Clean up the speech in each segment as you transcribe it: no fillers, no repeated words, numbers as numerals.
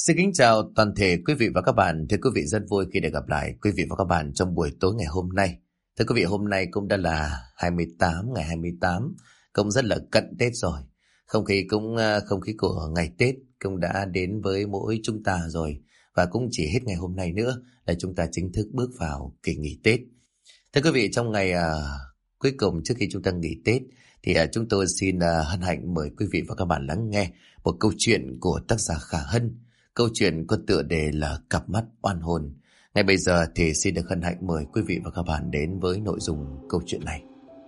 Xin kính chào toàn thể quý vị và các bạn. Thưa quý vị, rất vui khi được gặp lại quý vị và các bạn trong buổi tối ngày hôm nay. Thưa quý vị, hôm nay cũng đã là 28, ngày 28, cũng rất là cận Tết rồi. Không khí của ngày Tết cũng đã đến với mỗi chúng ta rồi. Và cũng chỉ hết ngày hôm nay nữa là chúng ta chính thức bước vào kỳ nghỉ Tết. Thưa quý vị, trong ngày cuối cùng trước khi chúng ta nghỉ Tết thì chúng tôi xin hân hạnh mời quý vị và các bạn lắng nghe một câu chuyện của tác giả Khả Hân. Câu chuyện có tựa đề là Cặp mắt oan hồn. Ngay bây giờ thì xin được hân hạnh mời quý vị và các bạn đến với nội dung câu chuyện này.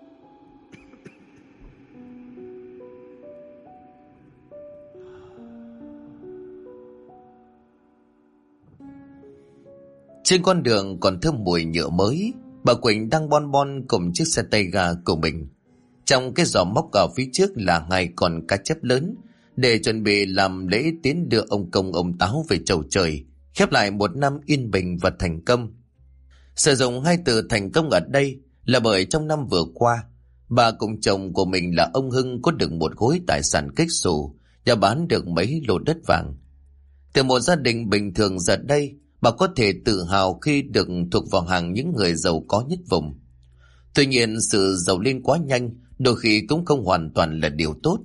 Trên con đường còn thơm mùi nhựa mới, bà Quỳnh đang bon bon cùng chiếc xe tay ga của mình. Trong cái giỏ móc ở phía trước là 2 con cá chép lớn để chuẩn bị làm lễ tiến đưa ông Công ông Táo về chầu trời, khép lại một năm yên bình và thành công. Sử dụng 2 từ thành công ở đây là bởi trong năm vừa qua, bà cùng chồng của mình là ông Hưng có được một khối tài sản kếch xù và bán được mấy lô đất vàng. Từ một gia đình bình thường giờ đây, bà có thể tự hào khi được thuộc vào hàng những người giàu có nhất vùng. Tuy nhiên, sự giàu lên quá nhanh đôi khi cũng không hoàn toàn là điều tốt.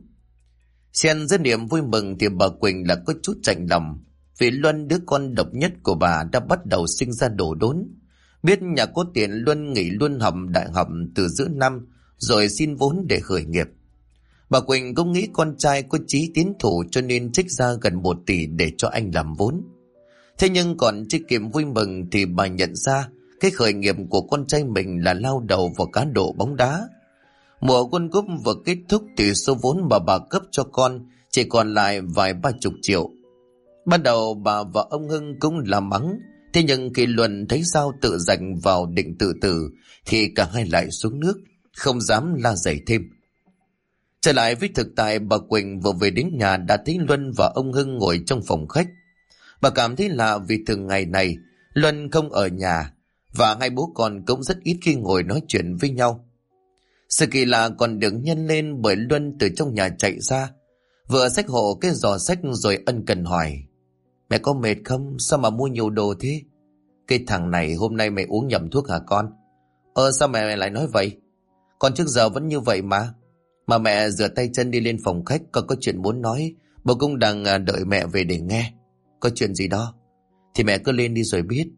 Xen giữa niềm vui mừng thì bà Quỳnh là có chút chạnh lòng, vì Luân, đứa con độc nhất của bà, đã bắt đầu sinh ra đổ đốn. Biết nhà có tiền, Luân nghỉ luôn học đại học từ giữa năm rồi xin vốn để khởi nghiệp. Bà Quỳnh cũng nghĩ con trai có chí tiến thủ cho nên trích ra gần 1 tỷ để cho anh làm vốn. Thế nhưng còn chưa kịp vui mừng thì bà nhận ra cái khởi nghiệp của con trai mình là lao đầu vào cá độ bóng đá. Mùa World Cup vừa kết thúc thì số vốn mà bà cấp cho con chỉ còn lại vài 30 triệu. Ban đầu bà và ông Hưng cũng làm mắng, thế nhưng khi Luân thấy sao tự dành vào định tự tử thì cả hai lại xuống nước, không dám la dày thêm. Trở lại với thực tại, bà Quỳnh vừa về đến nhà đã thấy Luân và ông Hưng ngồi trong phòng khách. Bà cảm thấy lạ vì thường ngày này Luân không ở nhà và hai bố con cũng rất ít khi ngồi nói chuyện với nhau. Sự kỳ lạ còn được nhân lên bởi Luân từ trong nhà chạy ra, vừa xách hộ cái giỏ xách rồi ân cần hỏi: "Mẹ có mệt không? Sao mà mua nhiều đồ thế?" "Cái thằng này hôm nay mày uống nhầm thuốc hả con?" Sao mẹ lại nói vậy? Con trước giờ vẫn như vậy mà." "Mà mẹ rửa tay chân đi lên phòng khách, con có chuyện muốn nói. Bố cũng đang đợi mẹ về để nghe." "Có chuyện gì đó?" "Thì mẹ cứ lên đi rồi biết."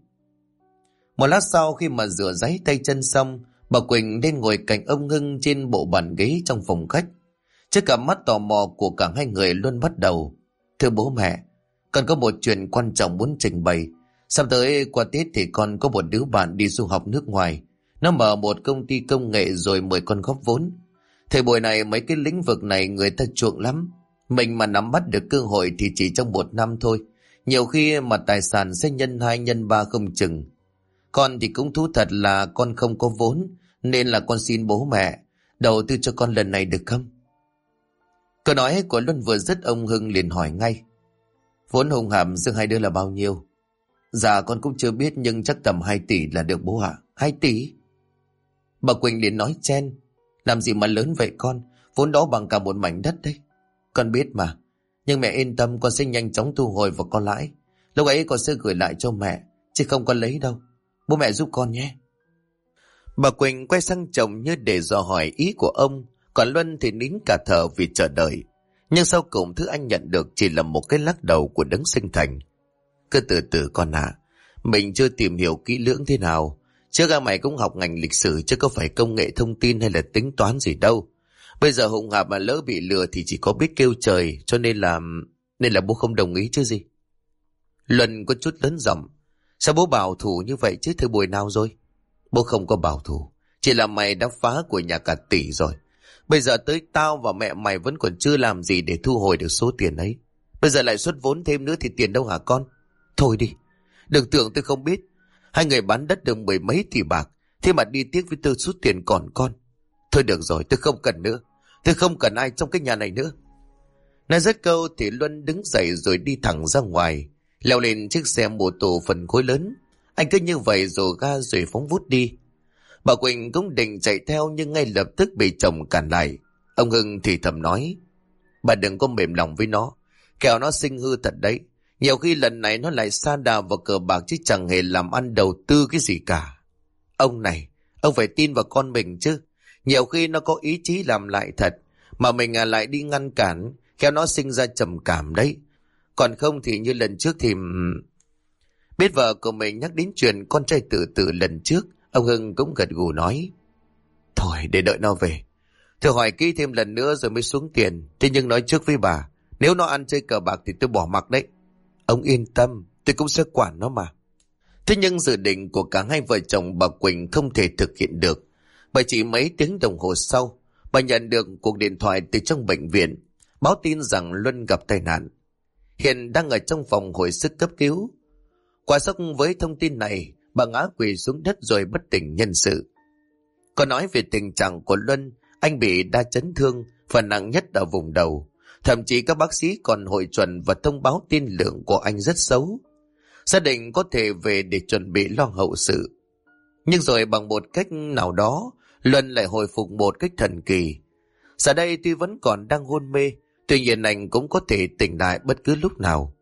Một lát sau, khi mà rửa ráy tay chân xong, bà Quỳnh lên ngồi cạnh ông Hưng trên bộ bàn ghế trong phòng khách. Trước cả mắt tò mò của cả hai người, Luân bắt đầu: "Thưa bố mẹ, con có một chuyện quan trọng muốn trình bày. Sắp tới qua Tết thì con có một đứa bạn đi du học nước ngoài. Nó mở một công ty công nghệ rồi mời con góp vốn. Thời buổi này mấy cái lĩnh vực này người ta chuộng lắm. Mình mà nắm bắt được cơ hội thì chỉ trong 1 năm thôi. Nhiều khi mà tài sản sẽ nhân 2 nhân 3 không chừng. Con thì cũng thú thật là con không có vốn, nên là con xin bố mẹ đầu tư cho con lần này được không?" Câu nói của Luân vừa dứt, ông Hưng liền hỏi ngay: "Vốn hùng hàm giữa hai đứa là bao nhiêu?" "Dạ con cũng chưa biết, nhưng chắc tầm 2 tỷ là được bố ạ." "2 tỷ?" Bà Quỳnh liền nói chen: "Làm gì mà lớn vậy con, vốn đó bằng cả một mảnh đất đấy." "Con biết mà, nhưng mẹ yên tâm, con sẽ nhanh chóng thu hồi và có lãi. Lúc ấy con sẽ gửi lại cho mẹ, chứ không con lấy đâu. Bố mẹ giúp con nhé." Bà Quỳnh quay sang chồng như để dò hỏi ý của ông, còn Luân thì nín cả thở vì chờ đợi. Nhưng sau cùng thứ anh nhận được chỉ là một cái lắc đầu của đấng sinh thành. "Cứ từ từ con ạ, mình chưa tìm hiểu kỹ lưỡng thế nào. Trước mày cũng học ngành lịch sử chứ có phải công nghệ thông tin hay là tính toán gì đâu. Bây giờ hùng hạp mà lỡ bị lừa thì chỉ có biết kêu trời, cho nên là bố không đồng ý chứ gì." Luân có chút lớn giọng: "Sao bố bảo thủ như vậy chứ, thời buổi nào rồi?" "Bố không có bảo thủ, chỉ là mày đã phá của nhà cả tỷ rồi. Bây giờ tới tao và mẹ mày vẫn còn chưa làm gì để thu hồi được số tiền ấy. Bây giờ lại xuất vốn thêm nữa thì tiền đâu hả con? Thôi đi, đừng tưởng tôi không biết. Hai người bán đất được 10 mấy tỷ bạc, thế mà đi tiếc với tôi số tiền còn con. Thôi được rồi, tôi không cần nữa. Tôi không cần ai trong cái nhà này nữa." Nói dứt câu thì Luân đứng dậy rồi đi thẳng ra ngoài, leo lên chiếc xe mô tô phân khối lớn. Anh cứ như vậy rồi ga rồi phóng vút đi. Bà Quỳnh cũng định chạy theo nhưng ngay lập tức bị chồng cản lại. Ông Hưng thì thầm nói: "Bà đừng có mềm lòng với nó, kẻo nó sinh hư thật đấy. Nhiều khi lần này nó lại sa đà vào cờ bạc chứ chẳng hề làm ăn đầu tư cái gì cả. Ông này, ông phải tin vào con mình chứ. Nhiều khi nó có ý chí làm lại thật, mà mình lại đi ngăn cản, khéo nó sinh ra trầm cảm đấy. Còn không thì như lần trước thì... Biết vợ của mình nhắc đến chuyện con trai tự tử lần trước, ông Hưng cũng gật gù nói. Thôi để đợi nó về. Thử hỏi kỹ thêm lần nữa rồi mới xuống tiền. Thế nhưng nói trước với bà, nếu nó ăn chơi cờ bạc thì tôi bỏ mặc đấy. Ông yên tâm, tôi cũng sẽ quản nó mà. Thế nhưng dự định của cả hai vợ chồng bà Quỳnh không thể thực hiện được. Bởi chỉ mấy tiếng đồng hồ sau, bà nhận được cuộc điện thoại từ trong bệnh viện, báo tin rằng Luân gặp tai nạn. Hiện đang ở trong phòng hồi sức cấp cứu. Qua sốc với thông tin này, bà ngã quỵ xuống đất rồi bất tỉnh nhân sự. Có nói về tình trạng của Luân, anh bị đa chấn thương, phần nặng nhất ở vùng đầu. Thậm chí các bác sĩ còn hội chuẩn và thông báo tiên lượng của anh rất xấu. Gia đình có thể về để chuẩn bị lo hậu sự. Nhưng rồi bằng một cách nào đó, Luân lại hồi phục một cách thần kỳ. Giờ đây tuy vẫn còn đang hôn mê, tuy nhiên anh cũng có thể tỉnh lại bất cứ lúc nào.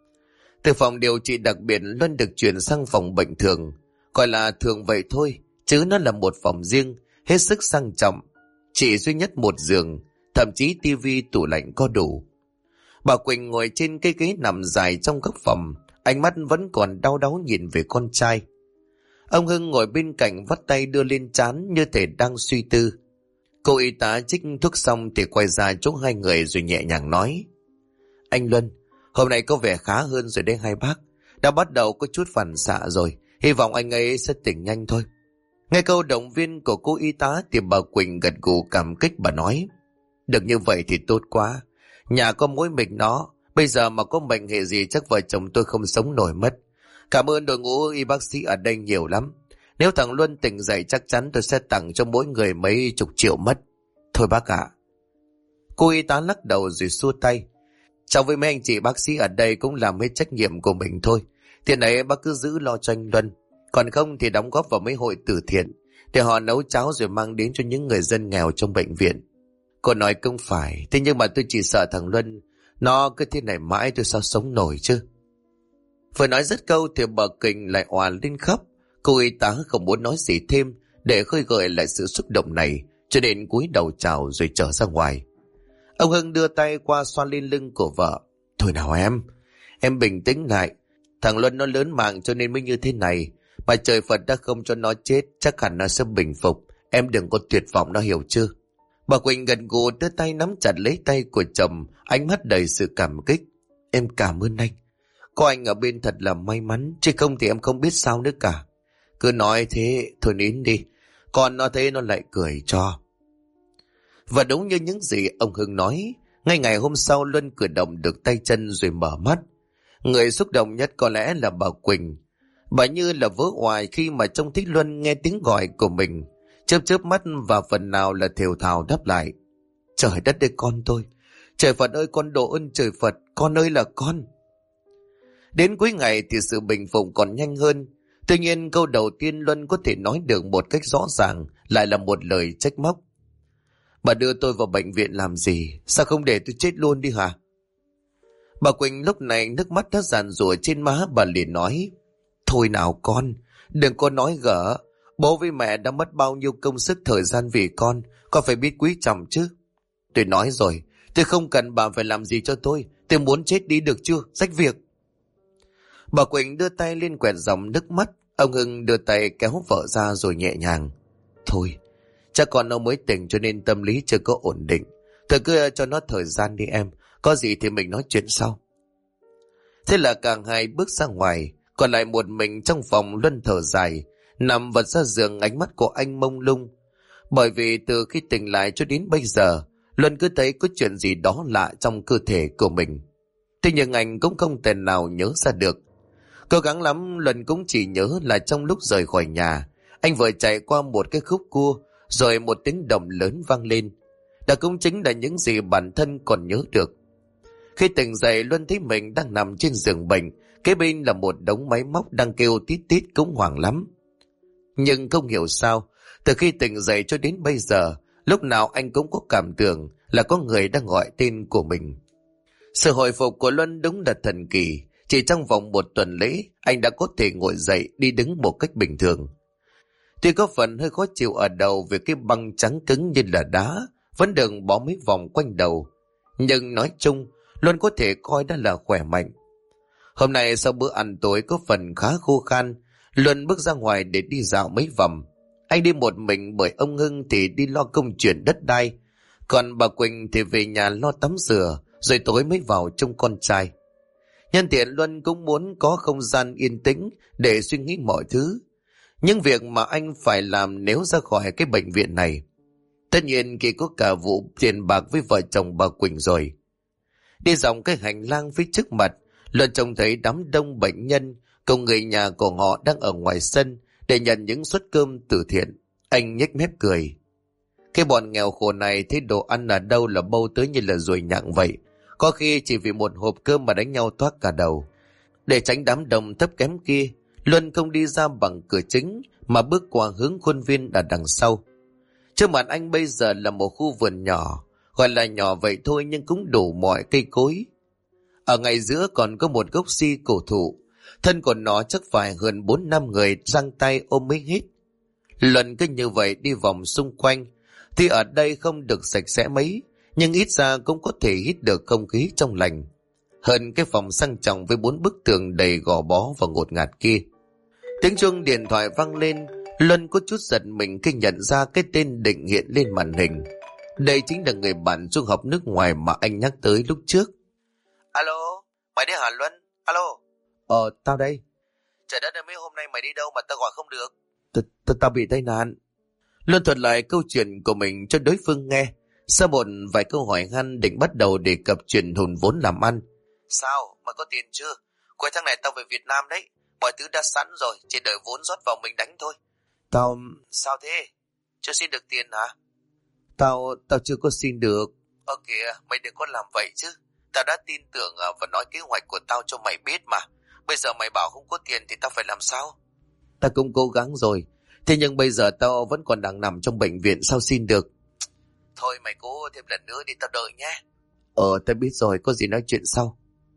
Từ phòng điều trị đặc biệt, Luân được chuyển sang phòng bệnh thường. Gọi là thường vậy thôi, chứ nó là một phòng riêng, hết sức sang trọng. Chỉ duy nhất một giường, thậm chí tivi tủ lạnh có đủ. Bà Quỳnh ngồi trên cái ghế nằm dài trong góc phòng, ánh mắt vẫn còn đau đáu nhìn về con trai. Ông Hưng ngồi bên cạnh vắt tay đưa lên trán như thể đang suy tư. Cô y tá chích thuốc xong thì quay ra chỗ hai người rồi nhẹ nhàng nói. Anh Luân, hôm nay có vẻ khá hơn rồi đấy hai bác. Đã bắt đầu có chút phản xạ rồi, hy vọng anh ấy sẽ tỉnh nhanh thôi. Nghe câu động viên của cô y tá thì bà Quỳnh gật gù cảm kích, bà nói. Được như vậy thì tốt quá. Nhà có mỗi mình nó, bây giờ mà có bệnh hệ gì chắc vợ chồng tôi không sống nổi mất. Cảm ơn đội ngũ y bác sĩ ở đây nhiều lắm. Nếu thằng Luân tỉnh dậy chắc chắn tôi sẽ tặng cho mỗi người mấy chục triệu mất. Thôi bác ạ. Cô y tá lắc đầu rồi xua tay. Cháu với mấy anh chị bác sĩ ở đây cũng làm hết trách nhiệm của mình thôi. Tiền ấy bác cứ giữ lo cho anh Luân. Còn không thì đóng góp vào mấy hội từ thiện, để họ nấu cháo rồi mang đến cho những người dân nghèo trong bệnh viện. Cô nói không phải, thế nhưng mà tôi chỉ sợ thằng Luân, nó cứ thế này mãi tôi sao sống nổi chứ. Vừa nói dứt câu thì bà Quỳnh lại òa lên khóc. Cô y tá không muốn nói gì thêm để khơi gợi lại sự xúc động này, cho nên cúi đầu chào rồi trở ra ngoài. Ông Hưng đưa tay qua xoa lên lưng của vợ. Thôi nào em bình tĩnh lại. Thằng Luân nó lớn mạng cho nên mới như thế này. Mà trời Phật đã không cho nó chết, chắc hẳn nó sẽ bình phục. Em đừng có tuyệt vọng, nó hiểu chưa? Bà Quỳnh gần gù đưa tay nắm chặt lấy tay của chồng, ánh mắt đầy sự cảm kích. Em cảm ơn anh. Có anh ở bên thật là may mắn, chứ không thì em không biết sao nữa cả. Cứ nói thế, thôi nín đi. Còn nó thấy nó lại cười cho. Và đúng như những gì ông Hưng nói, ngay ngày hôm sau Luân cử động được tay chân rồi mở mắt. Người xúc động nhất có lẽ là bà Quỳnh. Bà như là vỡ hoài khi mà trông thấy Luân nghe tiếng gọi của mình, chớp chớp mắt và phần nào là thều thào đáp lại. Trời đất ơi con tôi, trời Phật ơi con độ ơn trời Phật, con ơi là con. Đến cuối ngày thì sự bình phục còn nhanh hơn. Tuy nhiên câu đầu tiên Luân có thể nói được một cách rõ ràng lại là một lời trách móc. Bà đưa tôi vào bệnh viện làm gì? Sao không để tôi chết luôn đi hả? Bà Quỳnh lúc này nước mắt đã giàn rủa trên má, bà liền nói. Thôi nào con, đừng có nói gở. Bố với mẹ đã mất bao nhiêu công sức thời gian vì con phải biết quý trọng chứ. Tôi nói rồi, tôi không cần bà phải làm gì cho tôi muốn chết đi được chưa, rách việc. Bà Quỳnh đưa tay lên quẹt dòng nước mắt. Ông Hưng đưa tay kéo vợ ra rồi nhẹ nhàng. Thôi, chắc con nó mới tỉnh cho nên tâm lý chưa có ổn định. Thôi cứ cho nó thời gian đi em, có gì thì mình nói chuyện sau. Thế là cả hai bước ra ngoài, còn lại một mình trong phòng. Luân thở dài, nằm vật ra giường, ánh mắt của anh mông lung. Bởi vì từ khi tỉnh lại cho đến bây giờ, Luân cứ thấy có chuyện gì đó lạ trong cơ thể của mình. Thế nhưng anh cũng không thể nào nhớ ra được. Cố gắng lắm, Luân cũng chỉ nhớ là trong lúc rời khỏi nhà, anh vừa chạy qua một cái khúc cua, rồi một tiếng động lớn vang lên. Đó cũng chính là những gì bản thân còn nhớ được. Khi tỉnh dậy, Luân thấy mình đang nằm trên giường bệnh, kế bên là một đống máy móc đang kêu tít tít, cũng hoảng lắm. Nhưng không hiểu sao, từ khi tỉnh dậy cho đến bây giờ, lúc nào anh cũng có cảm tưởng là có người đang gọi tên của mình. Sự hồi phục của Luân đúng là thần kỳ. Chỉ trong vòng 1 tuần lễ, anh đã có thể ngồi dậy đi đứng một cách bình thường. Tuy có phần hơi khó chịu ở đầu vì cái băng trắng cứng như là đá vẫn được bó mấy vòng quanh đầu, nhưng nói chung Luân có thể coi đó là khỏe mạnh. Hôm nay sau bữa ăn tối có phần khá khô khan, Luân bước ra ngoài để đi dạo mấy vòng. Anh đi một mình bởi ông Hưng thì đi lo công chuyện đất đai, còn bà Quỳnh thì về nhà lo tắm rửa, rồi tối mới vào trông con trai. Nhân tiện Luân cũng muốn có không gian yên tĩnh để suy nghĩ mọi thứ, những việc mà anh phải làm nếu ra khỏi cái bệnh viện này. Tất nhiên khi có cả vụ tiền bạc với vợ chồng bà Quỳnh rồi. Đi dòng cái hành lang phía trước mặt, Luân trông thấy đám đông bệnh nhân cùng người nhà của họ đang ở ngoài sân để nhận những suất cơm từ thiện. Anh nhếch mép cười. Cái bọn nghèo khổ này thấy đồ ăn ở đâu là bâu tới như là ruồi nhặng vậy. Có khi chỉ vì một hộp cơm mà đánh nhau toác cả đầu. Để tránh đám đông thấp kém kia, Luân không đi ra bằng cửa chính mà bước qua hướng khuôn viên ở đằng sau. Trước mặt anh bây giờ là một khu vườn nhỏ, gọi là nhỏ vậy thôi nhưng cũng đủ mọi cây cối. Ở ngay giữa còn có một gốc si cổ thụ, thân của nó chắc phải hơn 4-5 người giang tay ôm mới hết. Luân cứ như vậy đi vòng xung quanh, thì ở đây không được sạch sẽ mấy, nhưng ít ra cũng có thể hít được không khí trong lành, hơn cái phòng sang trọng với 4 bức tường đầy gò bó và ngột ngạt kia. Tiếng chuông điện thoại vang lên, Luân có chút giật mình khi nhận ra cái tên Định hiện lên màn hình. Đây chính là người bạn du học nước ngoài mà anh nhắc tới lúc trước. Alo, mày đi hả Luân? Alo. Tao đây. Trời đất ơi, mấy hôm nay mày đi đâu mà tao gọi không được? Tao bị tai nạn. Luân thuật lại câu chuyện của mình cho đối phương nghe. Sau một vài câu hỏi han, Định bắt đầu đề cập chuyện hùn vốn làm ăn. Sao? Mày có tiền chưa? Cuối tháng này tao về Việt Nam đấy. Mọi thứ đã sẵn rồi, chỉ đợi vốn rót vào mình đánh thôi. Sao thế? Chưa xin được tiền hả? Tao chưa có xin được. Kìa, mày đừng có làm vậy chứ. Tao đã tin tưởng và nói kế hoạch của tao cho mày biết mà. Bây giờ mày bảo không có tiền thì tao phải làm sao? Tao cũng cố gắng rồi. Thế nhưng bây giờ tao vẫn còn đang nằm trong bệnh viện, sao xin được? Thôi mày cố thêm lần nữa đi, tao đợi nhé. Tao biết rồi, có gì nói chuyện sau.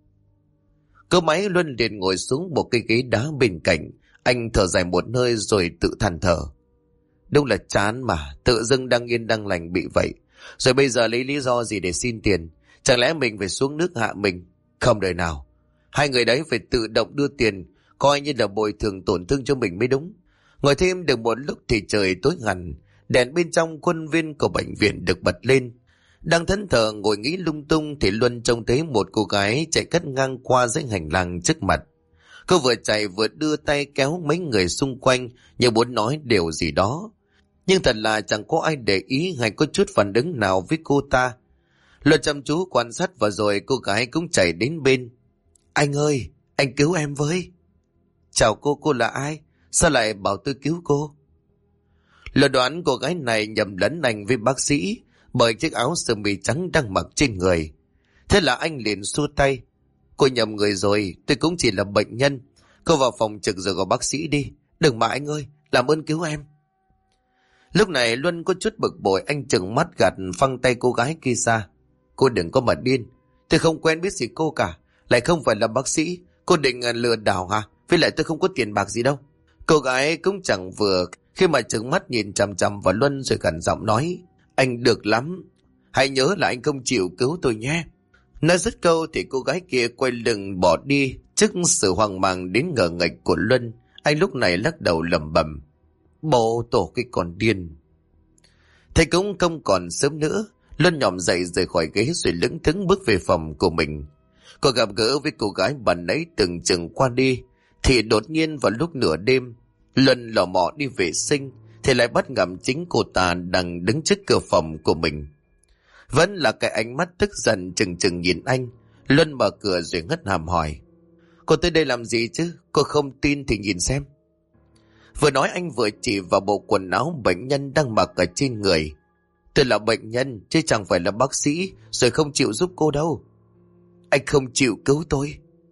Cơ máy Luân liền ngồi xuống một cái ghế đá bên cạnh. Anh thở dài một hơi rồi tự than thở. Đúng là chán mà, tự dưng đang yên đang lành bị vậy. Rồi bây giờ lấy lý do gì để xin tiền? Chẳng lẽ mình phải xuống nước hạ mình? Không đời nào. Hai người đấy phải tự động đưa tiền, coi như là bồi thường tổn thương cho mình mới đúng. Ngồi thêm được một lúc thì trời tối hẳn. Đèn bên trong khuôn viên của bệnh viện được bật lên. Đang thẫn thờ ngồi nghĩ lung tung thì Luân trông thấy một cô gái chạy cắt ngang qua dãy hành lang trước mặt. Cô vừa chạy vừa đưa tay kéo mấy người xung quanh như muốn nói điều gì đó. Nhưng thật là chẳng có ai để ý hay có chút phản ứng nào với cô ta. Luân chăm chú quan sát và rồi cô gái cũng chạy đến bên. Anh ơi, anh cứu em với. Chào cô là ai? Sao lại bảo tôi cứu cô? Luân đoán cô gái này nhầm lẫn anh với bác sĩ bởi chiếc áo sơ mi trắng đang mặc trên người. Thế là anh liền xua tay. Cô nhầm người rồi, tôi cũng chỉ là bệnh nhân. Cô vào phòng trực rồi gọi bác sĩ đi. Đừng mà anh ơi, làm ơn cứu em. Lúc này Luân có chút bực bội, anh trừng mắt gạt phăng tay cô gái kia ra. Cô đừng có mà điên. Tôi không quen biết gì cô cả. Lại không phải là bác sĩ. Cô định lừa đảo hả? Với lại tôi không có tiền bạc gì đâu. Cô gái cũng chẳng vừa khi mà trừng mắt nhìn chằm chằm vào Luân rồi gằn giọng nói. Anh được lắm. Hãy nhớ là anh không chịu cứu tôi nhé. Nói dứt câu thì cô gái kia quay lưng bỏ đi. Trước sự hoang mang đến ngờ nghệch của Luân, anh lúc này lắc đầu lẩm bẩm. Bộ tổ cái con điên. Thầy cũng không còn sớm nữa. Luân nhòm dậy rời khỏi ghế rồi lững thững bước về phòng của mình. Cô gặp gỡ với cô gái bạn nãy từng chừng qua đi thì đột nhiên vào lúc nửa đêm, Luân lò mò đi vệ sinh thì lại bắt gặp chính cô ta đang đứng trước cửa phòng của mình. Vẫn là cái ánh mắt tức giận chừng chừng nhìn anh. Luân mở cửa rồi ngất hàm hỏi. Cô tới đây làm gì chứ? Cô không tin thì nhìn xem. Vừa nói anh vừa chỉ vào bộ quần áo bệnh nhân đang mặc ở trên người. Tôi là bệnh nhân chứ chẳng phải là bác sĩ, rồi không chịu giúp cô đâu. Anh không chịu cứu tôi.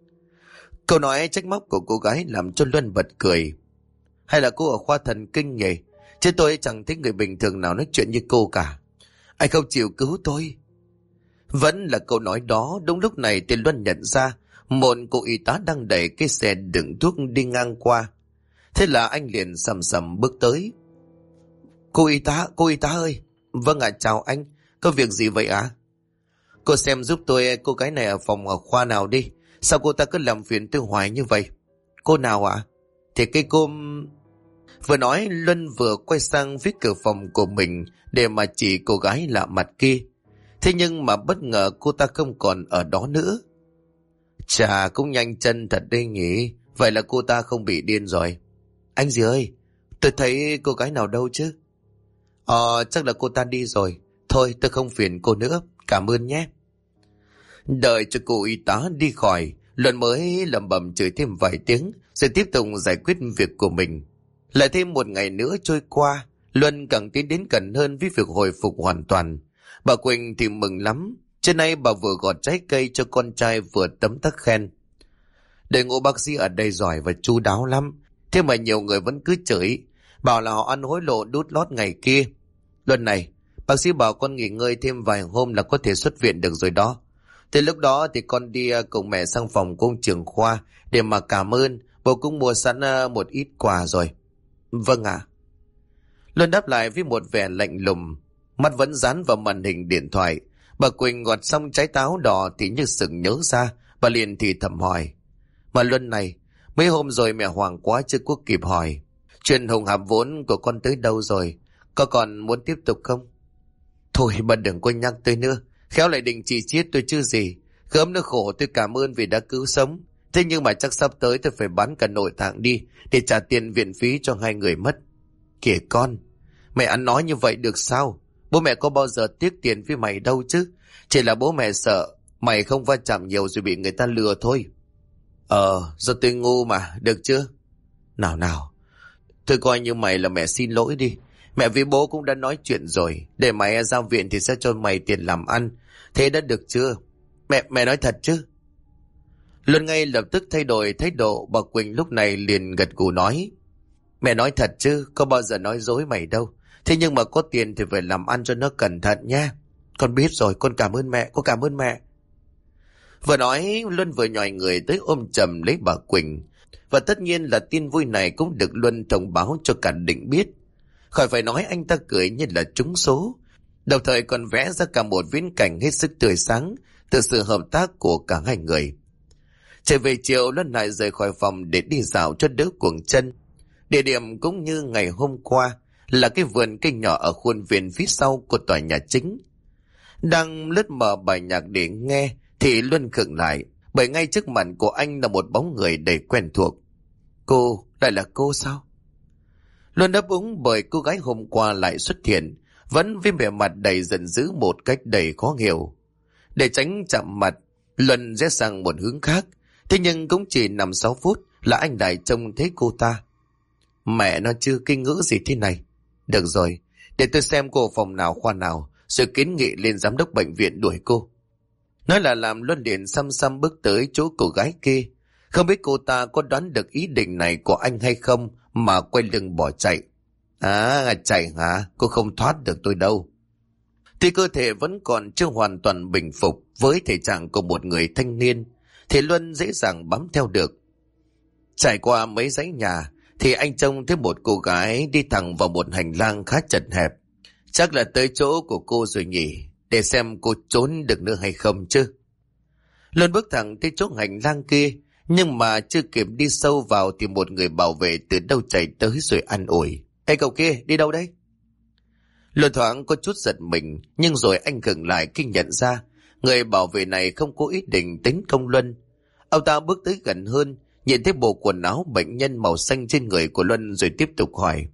Câu nói trách móc của cô gái làm cho Luân bật cười. Hay là cô ở khoa thần kinh nhỉ? Chứ tôi chẳng thấy người bình thường nào nói chuyện như cô cả. Anh không chịu cứu tôi. Vẫn là câu nói đó. Đúng lúc này thì Luân nhận ra một cô y tá đang đẩy cái xe đựng thuốc đi ngang qua. Thế là anh liền sầm sầm bước tới. Cô y tá ơi. Vâng ạ, chào anh. Có việc gì vậy ạ? Cô xem giúp tôi cô gái này ở phòng ở khoa nào đi. Sao cô ta cứ làm phiền tôi hoài như vậy? Cô nào ạ? Thì cái cô... Vừa nói Luân vừa quay sang phía cửa phòng của mình để mà chỉ cô gái lạ mặt kia. Thế nhưng mà bất ngờ cô ta không còn ở đó nữa. Chà, cũng nhanh chân thật đây nhỉ. Vậy là cô ta không bị điên rồi. Anh gì ơi, tôi thấy cô gái nào đâu chứ? Chắc là cô ta đi rồi. Thôi tôi không phiền cô nữa. Cảm ơn nhé. Đợi cho cô y tá đi khỏi, Luân mới lẩm bẩm chửi thêm vài tiếng rồi tiếp tục giải quyết việc của mình. Lại thêm một ngày nữa trôi qua, Luân càng tiến đến gần hơn với việc hồi phục hoàn toàn. Bà Quỳnh thì mừng lắm. Trên nay bà vừa gọt trái cây cho con trai vừa tấm tắc khen. Đội ngũ bác sĩ ở đây giỏi và chu đáo lắm. Thế mà nhiều người vẫn cứ chửi, bảo là họ ăn hối lộ đút lót ngày kia. Luân này, bác sĩ bảo con nghỉ ngơi thêm vài hôm là có thể xuất viện được rồi đó. Thế lúc đó thì con đi cùng mẹ sang phòng của ông trưởng khoa để mà cảm ơn. Bố cũng mua sẵn một ít quà rồi. Vâng ạ. Luân đáp lại với một vẻ lạnh lùng, mắt vẫn dán vào màn hình điện thoại. Bà Quỳnh gọt xong trái táo đỏ thì như sực nhớ ra, bà liền thì thầm hỏi. Mà Luân này, mấy hôm rồi mẹ hoảng quá chưa có kịp hỏi. Chuyện hồng hạp vốn của con tới đâu rồi? Có còn muốn tiếp tục không? Thôi bà đừng có nhắc tới nữa. Khéo lại định chỉ chiết tôi chứ gì. Gớm nó khổ tôi cảm ơn vì đã cứu sống. Thế nhưng mà chắc sắp tới tôi phải bán cả nội tạng đi để trả tiền viện phí cho hai người mất. Kìa con, mẹ ăn nói như vậy được sao? Bố mẹ có bao giờ tiếc tiền với mày đâu chứ. Chỉ là bố mẹ sợ mày không va chạm nhiều rồi bị người ta lừa thôi. Do tôi ngu mà, được chưa? Nào, tôi coi như mày là mẹ xin lỗi đi. Mẹ với bố cũng đã nói chuyện rồi. Để mày ra viện thì sẽ cho mày tiền làm ăn. Thế đã được chưa? Mẹ nói thật chứ? Luân ngay lập tức thay đổi thái độ. Bà Quỳnh lúc này liền gật gù nói. Mẹ nói thật chứ, có bao giờ nói dối mày đâu. Thế nhưng mà có tiền thì phải làm ăn cho nó cẩn thận nha. Con biết rồi, con cảm ơn mẹ, con cảm ơn mẹ. Vừa nói, Luân vừa nhòi người tới ôm chầm lấy bà Quỳnh. Và tất nhiên là tin vui này cũng được Luân thông báo cho cả Định biết. Khỏi phải nói anh ta cười như là trúng số. Đồng thời còn vẽ ra cả một viễn cảnh hết sức tươi sáng từ sự hợp tác của cả hai người. Trở về chiều, Luân lại rời khỏi phòng để đi dạo cho đỡ cuồng chân. Địa điểm cũng như ngày hôm qua là cái vườn cây nhỏ ở khuôn viên phía sau của tòa nhà chính. Đang lướt mở bài nhạc để nghe thì Luân khựng lại, bởi ngay trước mặt của anh là một bóng người đầy quen thuộc. Cô, lại là cô sao? Luân đáp ứng bởi cô gái hôm qua lại xuất hiện, vẫn với vẻ mặt đầy giận dữ một cách đầy khó hiểu. Để tránh chạm mặt, Luân rẽ sang một hướng khác, thế nhưng cũng chỉ 5-6 phút là anh lại trông thấy cô ta. Mẹ nó chưa kinh ngữ gì thế này. Được rồi, để tôi xem cô phòng nào khoa nào, rồi kiến nghị lên giám đốc bệnh viện đuổi cô. Nói là làm, Luân liền xăm xăm bước tới chỗ cô gái kia. Không biết cô ta có đoán được ý định này của anh hay không mà quay lưng bỏ chạy. Chạy hả? Cô không thoát được tôi đâu. Tuy cơ thể vẫn còn chưa hoàn toàn bình phục với thể trạng của một người thanh niên, thì Luân dễ dàng bám theo được. Trải qua mấy dãy nhà thì anh trông thấy một cô gái đi thẳng vào một hành lang khá chật hẹp. Chắc là tới chỗ của cô rồi nhỉ, để xem cô trốn được nữa hay không chứ. Luân bước thẳng tới chỗ hành lang kia, nhưng mà chưa kịp đi sâu vào thì một người bảo vệ từ đâu chạy tới rồi an ủi. Ê cậu kia, đi đâu đấy? Luân thoáng có chút giật mình, nhưng rồi anh khựng lại khi nhận ra người bảo vệ này không có ý định tấn công Luân. Ông ta bước tới gần hơn, nhìn thấy bộ quần áo bệnh nhân màu xanh trên người của Luân rồi tiếp tục hỏi.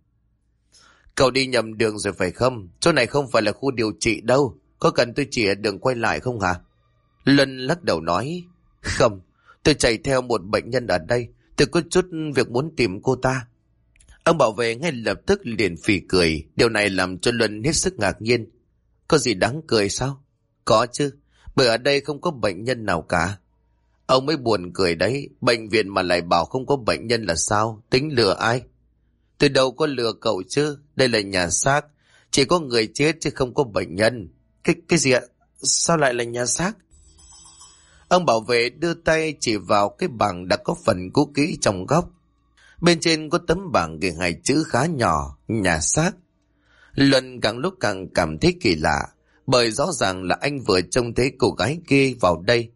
Cậu đi nhầm đường rồi phải không? Chỗ này không phải là khu điều trị đâu. Có cần tôi chỉ đường quay lại không hả? Luân lắc đầu nói. Không, tôi chạy theo một bệnh nhân ở đây. Tôi có chút việc muốn tìm cô ta. Ông bảo vệ ngay lập tức liền phì cười. Điều này làm cho Luân hết sức ngạc nhiên. Có gì đáng cười sao? Có chứ, bởi ở đây không có bệnh nhân nào cả. Ông mới buồn cười đấy. Bệnh viện mà lại bảo không có bệnh nhân là sao? Tính lừa ai? Tôi đâu có lừa cậu chứ. Đây là nhà xác. Chỉ có người chết chứ không có bệnh nhân. Cái gì ạ? Sao lại là nhà xác? Ông bảo vệ đưa tay chỉ vào cái bảng đã có phần cũ kỹ trong góc. Bên trên có tấm bảng ghi hai chữ khá nhỏ: nhà xác. Luân càng lúc càng cảm thấy kỳ lạ, bởi rõ ràng là anh vừa trông thấy cô gái kia vào đây.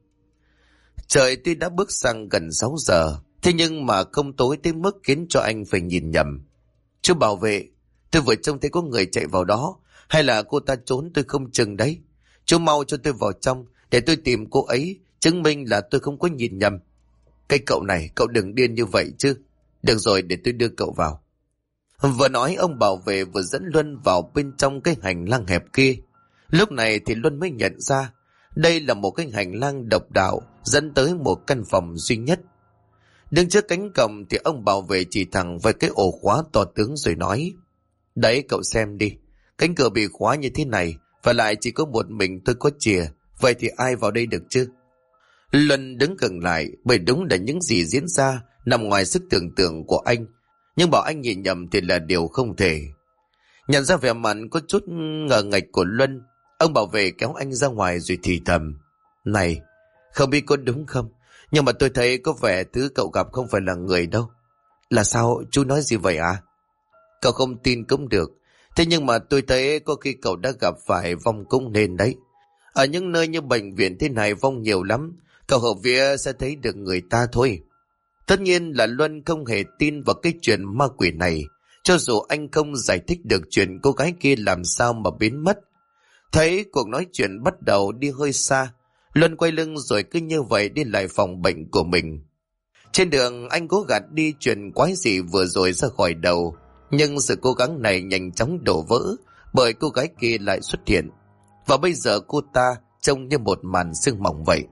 Trời tuy đã bước sang gần 6 giờ, thế nhưng mà không tối tới mức khiến cho anh phải nhìn nhầm. Chú bảo vệ, tôi vừa trông thấy có người chạy vào đó, hay là cô ta trốn tôi không chừng đấy. Chú mau cho tôi vào trong để tôi tìm cô ấy, chứng minh là tôi không có nhìn nhầm. Cái cậu này, cậu đừng điên như vậy chứ. Được rồi, để tôi đưa cậu vào. Vừa nói, ông bảo vệ vừa dẫn Luân vào bên trong cái hành lang hẹp kia. Lúc này thì Luân mới nhận ra đây là một cái hành lang độc đạo dẫn tới một căn phòng duy nhất. Đứng trước cánh cổng thì ông bảo vệ chỉ thẳng với cái ổ khóa to tướng rồi nói: Đấy, cậu xem đi, cánh cửa bị khóa như thế này, và lại chỉ có một mình tôi có chìa, vậy thì ai vào đây được chứ? Luân đứng gần lại, bởi đúng là những gì diễn ra nằm ngoài sức tưởng tượng của anh, nhưng bảo anh nhìn nhầm thì là điều không thể. Nhận ra vẻ mặt có chút ngờ nghệch của Luân, ông bảo vệ kéo anh ra ngoài rồi thì thầm: Này, không biết có đúng không, nhưng mà tôi thấy có vẻ thứ cậu gặp không phải là người đâu. Là sao, chú nói gì vậy à? Cậu không tin cũng được, thế nhưng mà tôi thấy có khi cậu đã gặp phải vong cũng nên đấy. Ở những nơi như bệnh viện thế này vong nhiều lắm, cậu hợp vía sẽ thấy được người ta thôi. Tất nhiên là Luân không hề tin vào cái chuyện ma quỷ này, cho dù anh không giải thích được chuyện cô gái kia làm sao mà biến mất. Thấy cuộc nói chuyện bắt đầu đi hơi xa, Luân quay lưng rồi cứ như vậy đi lại phòng bệnh của mình. Trên đường anh cố gạt đi chuyện quái gì vừa rồi ra khỏi đầu, nhưng sự cố gắng này nhanh chóng đổ vỡ bởi cô gái kia lại xuất hiện. Và bây giờ cô ta trông như một màn sương mỏng vậy.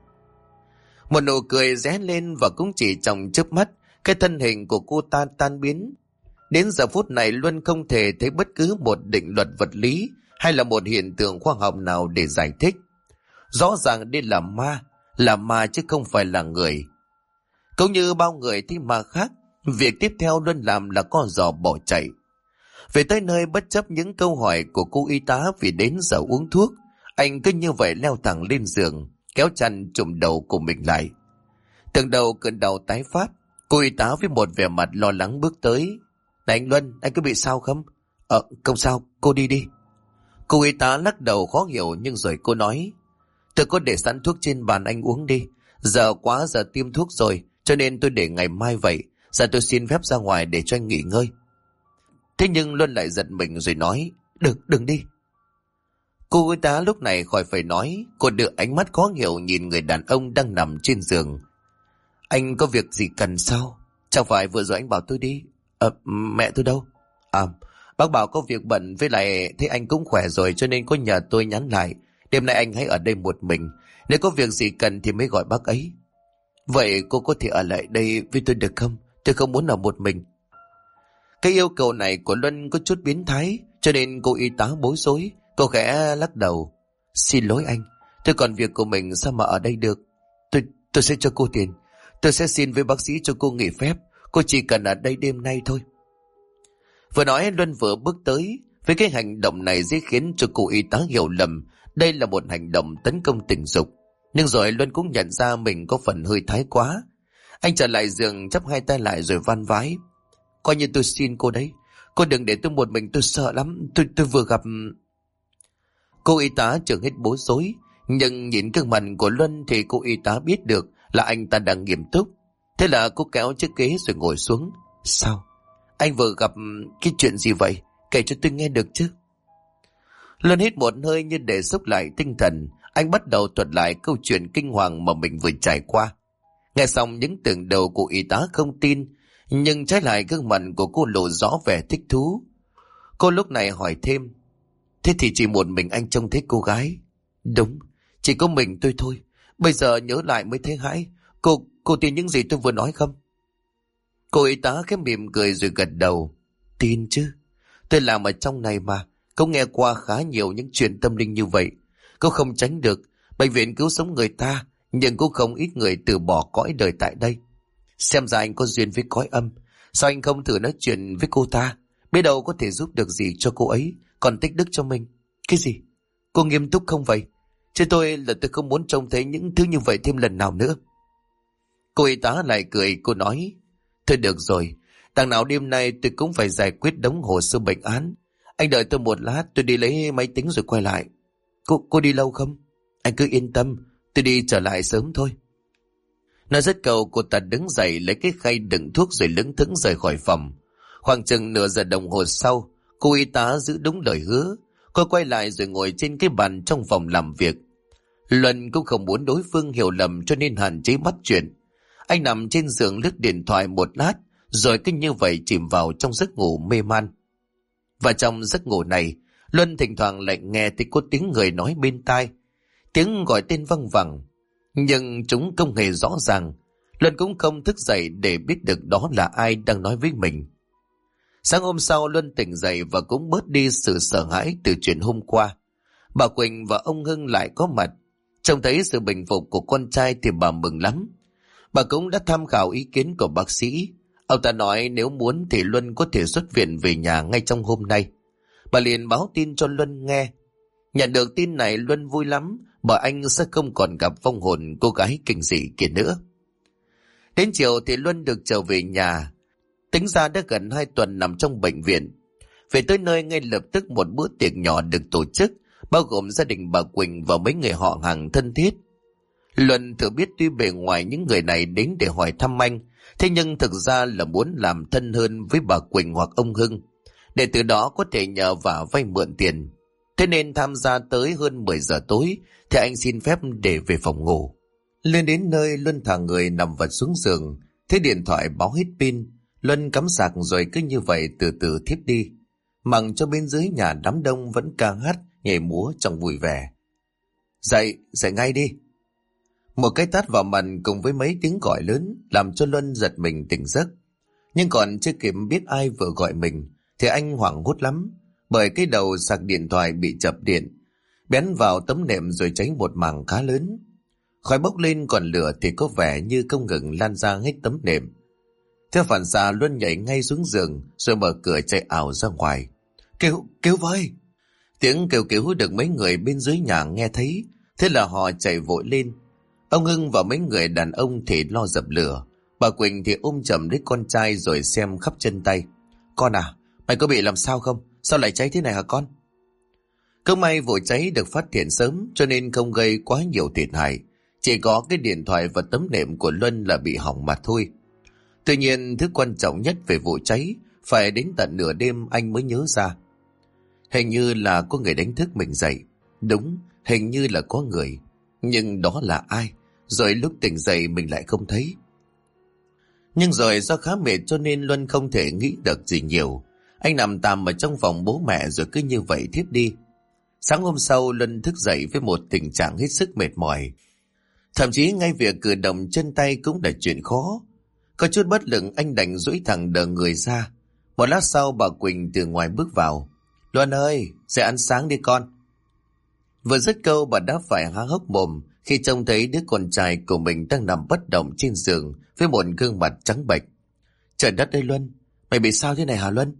Một nụ cười ré lên và cũng chỉ trong chớp mắt, cái thân hình của cô ta tan biến. Đến giờ phút này Luân không thể thấy bất cứ một định luật vật lý hay là một hiện tượng khoa học nào để giải thích. Rõ ràng đây là ma chứ không phải là người. Cũng như bao người thì ma khác, việc tiếp theo Luân làm là co giò bỏ chạy. Về tới nơi bất chấp những câu hỏi của cô y tá vì đến giờ uống thuốc, anh cứ như vậy leo thẳng lên giường, kéo chăn trùm đầu của mình lại. Từng đầu cơn đau tái phát, cô y tá với một vẻ mặt lo lắng bước tới. Này anh Luân, anh có bị sao không? Không sao, cô đi đi. Cô y tá lắc đầu khó hiểu nhưng rồi cô nói: Tôi có để sẵn thuốc trên bàn, anh uống đi. Giờ quá giờ tiêm thuốc rồi, cho nên tôi để ngày mai vậy. Giờ tôi xin phép ra ngoài để cho anh nghỉ ngơi. Thế nhưng Luân lại giật mình rồi nói: Đừng đi. Cô y tá lúc này khỏi phải nói, cô đưa ánh mắt khó hiểu nhìn người đàn ông đang nằm trên giường. Anh có việc gì cần sao? Chẳng phải vừa rồi anh bảo tôi đi. Mẹ tôi đâu? Bác bảo có việc bận, với lại thấy anh cũng khỏe rồi cho nên có nhờ tôi nhắn lại. Đêm nay anh hãy ở đây một mình, nếu có việc gì cần thì mới gọi bác ấy. Vậy cô có thể ở lại đây với tôi được không? Tôi không muốn ở một mình. Cái yêu cầu này của Luân có chút biến thái, cho nên cô y tá bối rối. Cô khẽ lắc đầu: Xin lỗi anh, tôi còn việc của mình sao mà ở đây được. Tôi sẽ cho cô tiền. Tôi sẽ xin với bác sĩ cho cô nghỉ phép. Cô chỉ cần ở đây đêm nay thôi. Vừa nói Luân vừa bước tới. Với cái hành động này dễ khiến cho cô y tá hiểu lầm đây là một hành động tấn công tình dục. Nhưng rồi Luân cũng nhận ra mình có phần hơi thái quá. Anh trở lại giường chắp hai tay lại rồi van vái: Coi như tôi xin cô đấy. Cô đừng để tôi một mình, tôi sợ lắm. Tôi vừa gặp... Cô y tá trưởng hết bối rối, nhưng nhìn gương mặt của Luân thì cô y tá biết được là anh ta đang nghiêm túc. Thế là cô kéo chiếc ghế rồi ngồi xuống. Sao? Anh vừa gặp cái chuyện gì vậy? Kể cho tôi nghe được chứ. Luân hít một hơi như để xúc lại tinh thần. Anh bắt đầu thuật lại câu chuyện kinh hoàng mà mình vừa trải qua. Nghe xong những tưởng đầu của y tá không tin, nhưng trái lại gương mặt của cô lộ rõ vẻ thích thú. Cô lúc này hỏi thêm: Thế thì chỉ một mình anh trông thấy cô gái? Đúng, chỉ có mình tôi thôi. Bây giờ nhớ lại mới thấy hãi. Cô tin những gì tôi vừa nói không? Cô y tá khẽ mỉm cười rồi gật đầu. Tin chứ, tôi làm ở trong này mà. Cô nghe qua khá nhiều những chuyện tâm linh như vậy. Cô không tránh được. Bệnh viện cứu sống người ta, nhưng cũng không ít người từ bỏ cõi đời tại đây. Xem ra anh có duyên với cõi âm. Sao anh không thử nói chuyện với cô ta? Biết đâu có thể giúp được gì cho cô ấy, còn tích đức cho mình. Cái gì? Cô nghiêm túc không vậy? Chứ tôi không muốn trông thấy những thứ như vậy thêm lần nào nữa. Cô y tá lại cười, cô nói, thôi được rồi, đằng nào đêm nay tôi cũng phải giải quyết đống hồ sơ bệnh án. Anh đợi tôi một lát, tôi đi lấy máy tính rồi quay lại. Cô đi lâu không? Anh cứ yên tâm, tôi đi trở lại sớm thôi. Nói dứt câu, cô ta đứng dậy lấy cái khay đựng thuốc rồi lững thững rời khỏi phòng. Khoảng chừng nửa giờ đồng hồ sau, cô y tá giữ đúng lời hứa. Cô quay lại rồi ngồi trên cái bàn trong phòng làm việc. Luân cũng không muốn đối phương hiểu lầm cho nên hạn chế bắt chuyện. Anh nằm trên giường lướt điện thoại một lát, rồi cứ như vậy chìm vào trong giấc ngủ mê man. Và trong giấc ngủ này, Luân thỉnh thoảng lại nghe thấy có tiếng người nói bên tai. Tiếng gọi tên văng vẳng, nhưng chúng không hề rõ ràng. Luân cũng không thức dậy để biết được đó là ai đang nói với mình. Sáng hôm sau, Luân tỉnh dậy và cũng bớt đi sự sợ hãi từ chuyện hôm qua. Bà Quỳnh và ông Hưng lại có mặt. Trông thấy sự bình phục của con trai thì bà mừng lắm. Bà cũng đã tham khảo ý kiến của bác sĩ. Ông ta nói nếu muốn thì Luân có thể xuất viện về nhà ngay trong hôm nay. Bà liền báo tin cho Luân nghe. Nhận được tin này, Luân vui lắm, bởi anh sẽ không còn gặp vong hồn cô gái kinh dị kia nữa. Đến chiều thì Luân được trở về nhà. Tính ra đã gần 2 tuần nằm trong bệnh viện. Về tới nơi, ngay lập tức một bữa tiệc nhỏ được tổ chức, bao gồm gia đình bà Quỳnh và mấy người họ hàng thân thiết. Luân thừa biết tuy bề ngoài những người này đến để hỏi thăm anh, thế nhưng thực ra là muốn làm thân hơn với bà Quỳnh hoặc ông Hưng, để từ đó có thể nhờ vả vay mượn tiền. Thế nên tham gia tới hơn 10 giờ tối thì anh xin phép để về phòng ngủ. Lên đến nơi, Luân thả người nằm vật xuống giường, thấy điện thoại báo hết pin. Luân cắm sạc rồi cứ như vậy từ từ thiếp đi, mặc cho bên dưới nhà đám đông vẫn ca hát nhảy múa trong vui vẻ. Dậy ngay đi. Một cái tát vào mặt cùng với mấy tiếng gọi lớn làm cho Luân giật mình tỉnh giấc. Nhưng còn chưa kịp biết ai vừa gọi mình thì anh hoảng hốt lắm, bởi cái đầu sạc điện thoại bị chập điện, bén vào tấm nệm rồi cháy một mảng khá lớn. Khói bốc lên, còn lửa thì có vẻ như không ngừng lan ra hết tấm nệm. Theo phản xạ, Luân nhảy ngay xuống giường rồi mở cửa chạy ảo ra ngoài. Kêu với! Tiếng kêu cứu được mấy người bên dưới nhà nghe thấy, thế là họ chạy vội lên. Ông Hưng và mấy người đàn ông thì lo dập lửa. Bà Quỳnh thì ôm chầm lấy con trai rồi xem khắp chân tay. Con à, mày có bị làm sao không? Sao lại cháy thế này hả con? Không may vụ cháy được phát hiện sớm cho nên không gây quá nhiều thiệt hại. Chỉ có cái điện thoại và tấm nệm của Luân là bị hỏng mặt thôi. Tuy nhiên, thứ quan trọng nhất về vụ cháy phải đến tận nửa đêm anh mới nhớ ra. Hình như là có người đánh thức mình dậy. Đúng, hình như là có người. Nhưng đó là ai? Rồi lúc tỉnh dậy mình lại không thấy. Nhưng rồi do khá mệt cho nên Luân không thể nghĩ được gì nhiều. Anh nằm tạm ở trong phòng bố mẹ rồi cứ như vậy thiếp đi. Sáng hôm sau, Luân thức dậy với một tình trạng hết sức mệt mỏi. Thậm chí ngay việc cử động chân tay cũng là chuyện khó. Có chút bất lực, anh đành duỗi thẳng đờ người ra. Một lát sau, bà Quỳnh từ ngoài bước vào. Luân ơi, dậy ăn sáng đi con. Vừa dứt câu, bà đã phải há hốc mồm khi trông thấy đứa con trai của mình đang nằm bất động trên giường với một gương mặt trắng bệch. Trời đất ơi Luân, mày bị sao thế này hả Luân?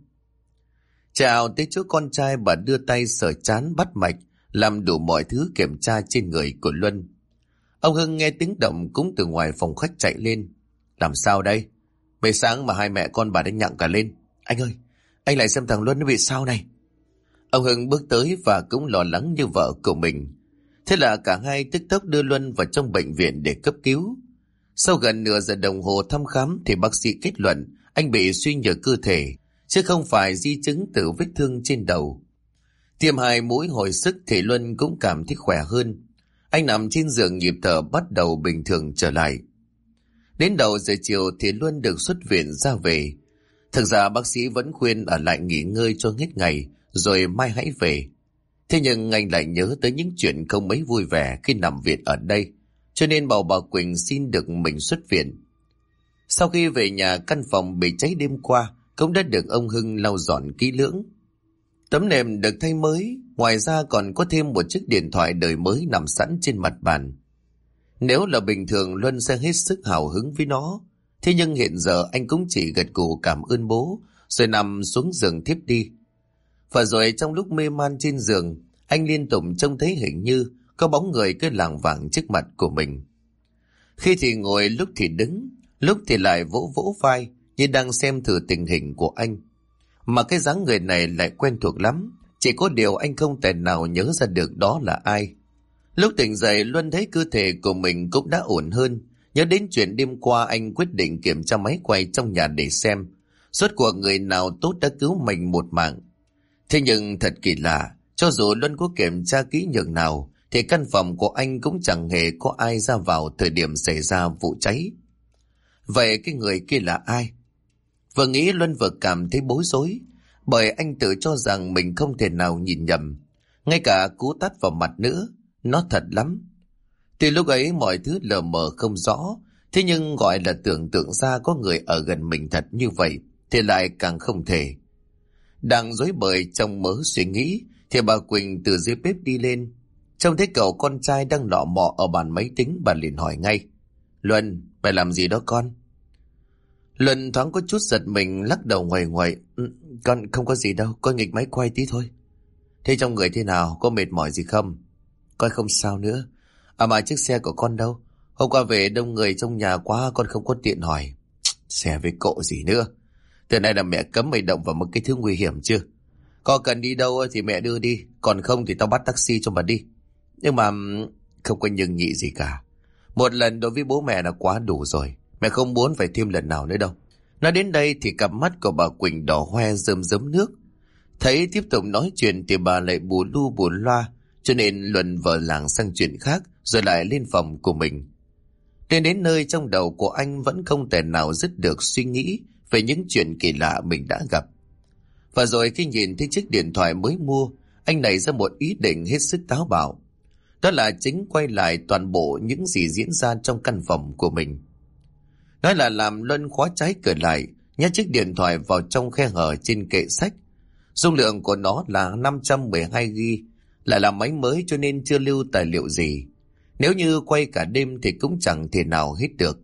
Chào tới chỗ con trai, bà đưa tay sờ trán bắt mạch, làm đủ mọi thứ kiểm tra trên người của Luân. Ông Hưng nghe tiếng động cũng từ ngoài phòng khách chạy lên. Làm sao đây? Mấy sáng mà hai mẹ con bà đã nhặng cả lên. Anh ơi, anh lại xem thằng Luân nó bị sao này. Ông Hưng bước tới và cũng lo lắng như vợ của mình. Thế là cả hai tức tốc đưa Luân vào trong bệnh viện để cấp cứu. Sau gần nửa giờ đồng hồ thăm khám thì bác sĩ kết luận anh bị suy nhược cơ thể, chứ không phải di chứng từ vết thương trên đầu. Tiêm 2 mũi hồi sức thì Luân cũng cảm thấy khỏe hơn. Anh nằm trên giường, nhịp thở bắt đầu bình thường trở lại. Đến đầu giờ chiều thì Luân được xuất viện ra về. Thực ra bác sĩ vẫn khuyên ở lại nghỉ ngơi cho hết ngày rồi mai hãy về. Thế nhưng anh lại nhớ tới những chuyện không mấy vui vẻ khi nằm viện ở đây, cho nên bảo bà Quỳnh xin được mình xuất viện. Sau khi về nhà, căn phòng bị cháy đêm qua cũng đã được ông Hưng lau dọn kỹ lưỡng. Tấm nệm được thay mới, ngoài ra còn có thêm một chiếc điện thoại đời mới nằm sẵn trên mặt bàn. Nếu là bình thường Luân sẽ hết sức hào hứng với nó, thế nhưng hiện giờ anh cũng chỉ gật gù cảm ơn bố rồi nằm xuống giường thiếp đi. Và rồi trong lúc mê man trên giường, anh liên tục trông thấy hình như có bóng người cứ lảng vảng trước mặt của mình. Khi thì ngồi, lúc thì đứng, lúc thì lại vỗ vỗ vai như đang xem thử tình hình của anh. Mà cái dáng người này lại quen thuộc lắm, chỉ có điều anh không thể nào nhớ ra được đó là ai. Lúc tỉnh dậy, Luân thấy cơ thể của mình cũng đã ổn hơn. Nhớ đến chuyện đêm qua, anh quyết định kiểm tra máy quay trong nhà để xem rốt cuộc người nào tốt đã cứu mình một mạng. Thế nhưng thật kỳ lạ, cho dù Luân có kiểm tra kỹ nhường nào thì căn phòng của anh cũng chẳng hề có ai ra vào thời điểm xảy ra vụ cháy. Vậy cái người kia là ai? Vừa nghĩ Luân vừa cảm thấy bối rối, bởi anh tự cho rằng mình không thể nào nhìn nhầm. Ngay cả cú tát vào mặt nữa, nó thật lắm. Tuy lúc ấy mọi thứ lờ mờ không rõ, thế nhưng gọi là tưởng tượng ra có người ở gần mình thật như vậy thì lại càng không thể. Đang rối bời trong mớ suy nghĩ thì bà Quỳnh từ dưới bếp đi lên. Trông thấy cậu con trai đang lọ mọ ở bàn máy tính, bà liền hỏi ngay: Luân, mày làm gì đó con? Luân thoáng có chút giật mình, lắc đầu ngoại ngoại: Con không có gì đâu, con nghịch máy quay tí thôi. Thế trong người thế nào, có mệt mỏi gì không? Con không sao nữa. Mà chiếc xe của con đâu? Hôm qua về đông người trong nhà quá, con không có tiện hỏi. Xe với cộ gì nữa? Từ nay là mẹ cấm mày động vào một cái thứ nguy hiểm chưa? Con cần đi đâu thì mẹ đưa đi, còn không thì tao bắt taxi cho mà đi. Nhưng mà không có nhưng nhị gì cả. Một lần đối với bố mẹ là quá đủ rồi. Mẹ không muốn phải thêm lần nào nữa đâu. Nói đến đây thì cặp mắt của bà Quỳnh đỏ hoe rơm rớm nước. Thấy tiếp tục nói chuyện thì bà lại bù lu bù loa, cho nên Luân vờ lảng sang chuyện khác rồi lại lên phòng của mình. Đến nơi, trong đầu của anh vẫn không thể nào dứt được suy nghĩ về những chuyện kỳ lạ mình đã gặp. Và rồi khi nhìn thấy chiếc điện thoại mới mua, anh nảy ra một ý định hết sức táo bạo. Đó là chính quay lại toàn bộ những gì diễn ra trong căn phòng của mình. Nói là làm, Luân khóa trái cửa lại, nhét chiếc điện thoại vào trong khe hở trên kệ sách. Dung lượng của nó là 512GB, lại là máy mới cho nên chưa lưu tài liệu gì. Nếu như quay cả đêm thì cũng chẳng thể nào hết được.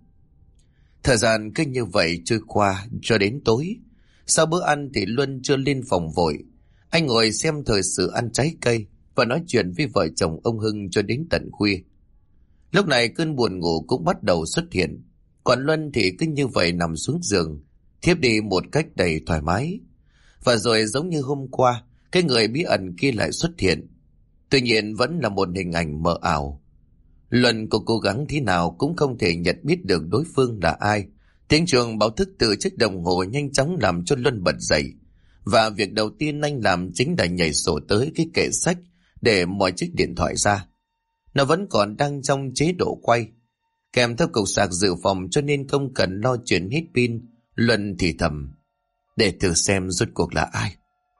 Thời gian cứ như vậy trôi qua cho đến tối. Sau bữa ăn thì Luân chưa lên phòng vội. Anh ngồi xem thời sự, ăn trái cây và nói chuyện với vợ chồng ông Hưng cho đến tận khuya. Lúc này cơn buồn ngủ cũng bắt đầu xuất hiện. Còn Luân thì cứ như vậy nằm xuống giường, thiếp đi một cách đầy thoải mái. Và rồi giống như hôm qua, cái người bí ẩn kia lại xuất hiện. Tuy nhiên vẫn là một hình ảnh mờ ảo. Luân có cố gắng thế nào cũng không thể nhận biết được đối phương là ai. Tiếng chuông báo thức từ chiếc đồng hồ nhanh chóng làm cho Luân bật dậy. Và việc đầu tiên anh làm chính là nhảy sổ tới cái kệ sách để moi chiếc điện thoại ra. Nó vẫn còn đang trong chế độ quay, kèm theo cục sạc dự phòng cho nên không cần lo chuyện hết pin. Luân thì thầm: để thử xem rốt cuộc là ai.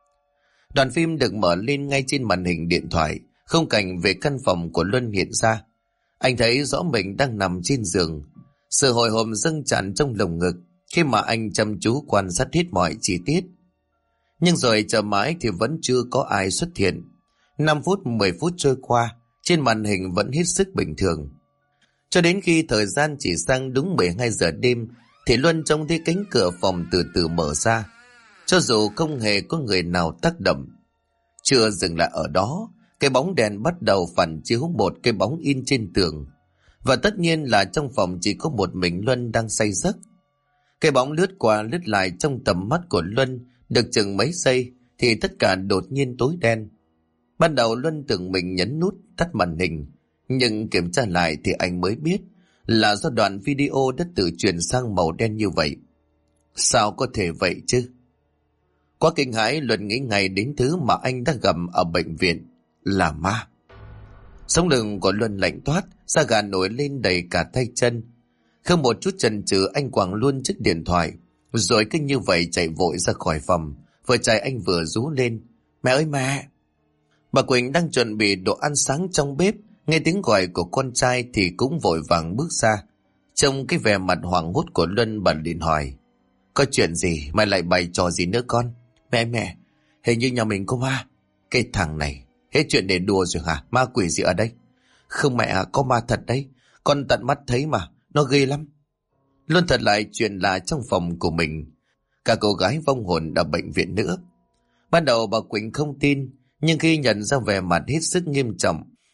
Đoạn phim được mở lên ngay trên màn hình điện thoại. Khung cảnh về căn phòng của Luân hiện ra. Anh thấy rõ mình đang nằm trên giường. Sự hồi hộp dâng tràn trong lồng ngực khi mà anh chăm chú quan sát hết mọi chi tiết. Nhưng rồi chờ mãi thì vẫn chưa có ai xuất hiện. 5 phút 10 phút trôi qua, trên màn hình vẫn hết sức bình thường. Cho đến khi thời gian chỉ sang đúng 12 giờ đêm thì Luân trông thấy cánh cửa phòng từ từ mở ra. Cho dù không hề có người nào tác động. Chưa dừng lại ở đó, cái bóng đèn bắt đầu phản chiếu một cái bóng in trên tường. Và tất nhiên là trong phòng chỉ có một mình Luân đang say giấc. Cái bóng lướt qua lướt lại trong tầm mắt của Luân được chừng mấy giây thì tất cả đột nhiên tối đen. Ban đầu Luân tưởng mình nhấn nút tắt màn hình, nhưng kiểm tra lại thì anh mới biết là do đoạn video đã tự chuyển sang màu đen như vậy. Sao có thể vậy chứ? Quá kinh hãi, Luân nghĩ ngay đến thứ mà anh đã gặp ở bệnh viện là ma. Sống lưng của Luân lạnh toát, da gà nổi lên đầy cả tay chân. Không một chút chần chừ, anh quẳng luôn chiếc điện thoại, rồi cứ như vậy chạy vội ra khỏi phòng. Vừa chạy anh vừa rú lên: mẹ ơi mẹ! Bà Quỳnh đang chuẩn bị đồ ăn sáng trong bếp, nghe tiếng gọi của con trai thì cũng vội vàng bước ra. Trông cái vẻ mặt hoảng hốt của Luân, bà liền hỏi: có chuyện gì, mày lại bày trò gì nữa con? Mẹ, hình như nhà mình có ma. Cái thằng này, hết chuyện để đùa rồi hả? Ma quỷ gì ở đây? Không mẹ à, có ma thật đấy. Con tận mắt thấy mà, nó ghê lắm. Luân thật lại chuyện lạ trong phòng của mình. Cả cô gái vong hồn ở bệnh viện nữa. Ban đầu bà Quỳnh không tin, nhưng khi nhận ra vẻ mặt hết sức nghiêm trọng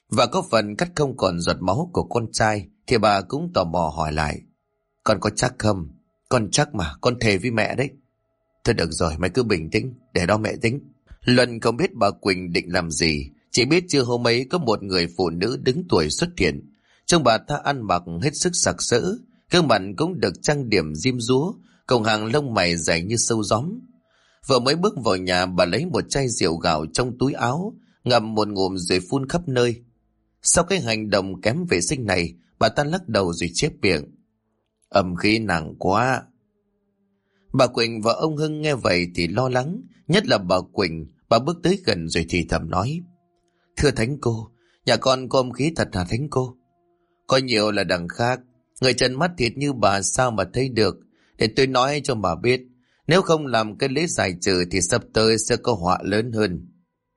Và có phần cắt không còn giọt máu của con trai thì bà cũng tò mò hỏi lại. Con có chắc không? Con chắc mà, con thề với mẹ đấy. Thôi được rồi, mày cứ bình tĩnh, để đó mẹ tính. Luân không biết bà Quỳnh định làm gì, chỉ biết trưa hôm ấy có một người phụ nữ đứng tuổi xuất hiện. Trông bà ta ăn mặc hết sức sặc sỡ, gương mặt cũng được trang điểm diêm dúa, cùng hàng lông mày dày như sâu gióm. Vừa mới bước vào nhà, bà lấy một chai rượu gạo trong túi áo, ngậm một ngụm rồi phun khắp nơi. Sau cái hành động kém vệ sinh này, bà ta lắc đầu rồi chép miệng. Âm khí nặng quá. Bà Quỳnh và ông Hưng nghe vậy thì lo lắng, nhất là bà Quỳnh. Bà bước tới gần rồi thì thầm nói. Thưa thánh cô, nhà con có âm khí thật hả thánh cô? Có nhiều là đằng khác, người trần mắt thịt như bà sao mà thấy được. Để tôi nói cho bà biết, nếu không làm cái lễ giải trừ thì sắp tới sẽ có họa lớn hơn.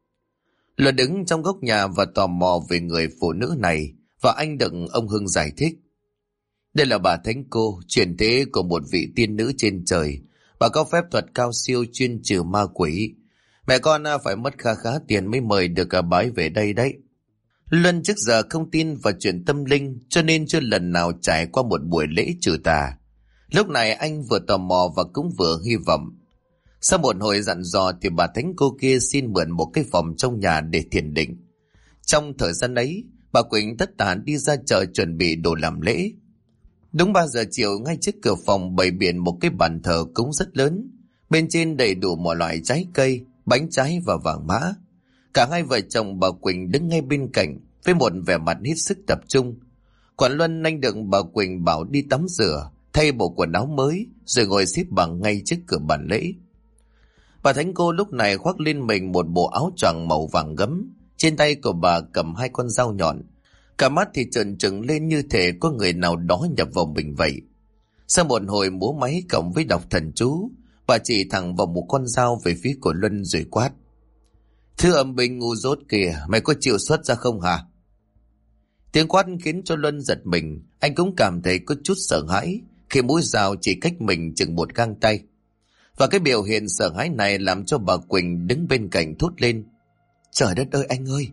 Luân đứng trong góc nhà và tò mò về người phụ nữ này, và anh đừng ông Hưng giải thích. Đây là bà thánh cô, chuyển thế của một vị tiên nữ trên trời. Bà có phép thuật cao siêu chuyên trừ ma quỷ. Mẹ con phải mất khá khá tiền mới mời được cả bái về đây đấy. Luân trước giờ không tin vào chuyện tâm linh, cho nên chưa lần nào trải qua một buổi lễ trừ tà. Lúc này anh vừa tò mò và cũng vừa hy vọng. Sau một hồi dặn dò thì bà thánh cô kia xin mượn một cái phòng trong nhà để thiền định. Trong thời gian ấy, bà Quỳnh tất tả đi ra chợ chuẩn bị đồ làm lễ. Đúng 3 giờ chiều, ngay trước cửa phòng bày biện một cái bàn thờ cúng rất lớn. Bên trên đầy đủ mọi loại trái cây, bánh trái và vàng mã. Cả hai vợ chồng bà Quỳnh đứng ngay bên cạnh với một vẻ mặt hết sức tập trung. Còn Luân anh được bà Quỳnh bảo đi tắm rửa, thay bộ quần áo mới rồi ngồi xếp bằng ngay trước cửa bàn lễ. Bà thánh cô lúc này khoác lên mình một bộ áo choàng màu vàng gấm, trên tay của bà cầm 2 con dao nhọn, cả mắt thì trợn trừng lên như thể có người nào đó nhập vào mình vậy. Sau một hồi múa máy cộng với đọc thần chú, bà chỉ thẳng vào một con dao về phía của Luân rồi quát. Thưa âm binh ngu dốt kìa, mày có chịu xuất ra không hả? Tiếng quát khiến cho Luân giật mình, anh cũng cảm thấy có chút sợ hãi khi mũi dao chỉ cách mình chừng một gang tay. Và cái biểu hiện sợ hãi này làm cho bà Quỳnh đứng bên cạnh thốt lên. Trời đất ơi anh ơi!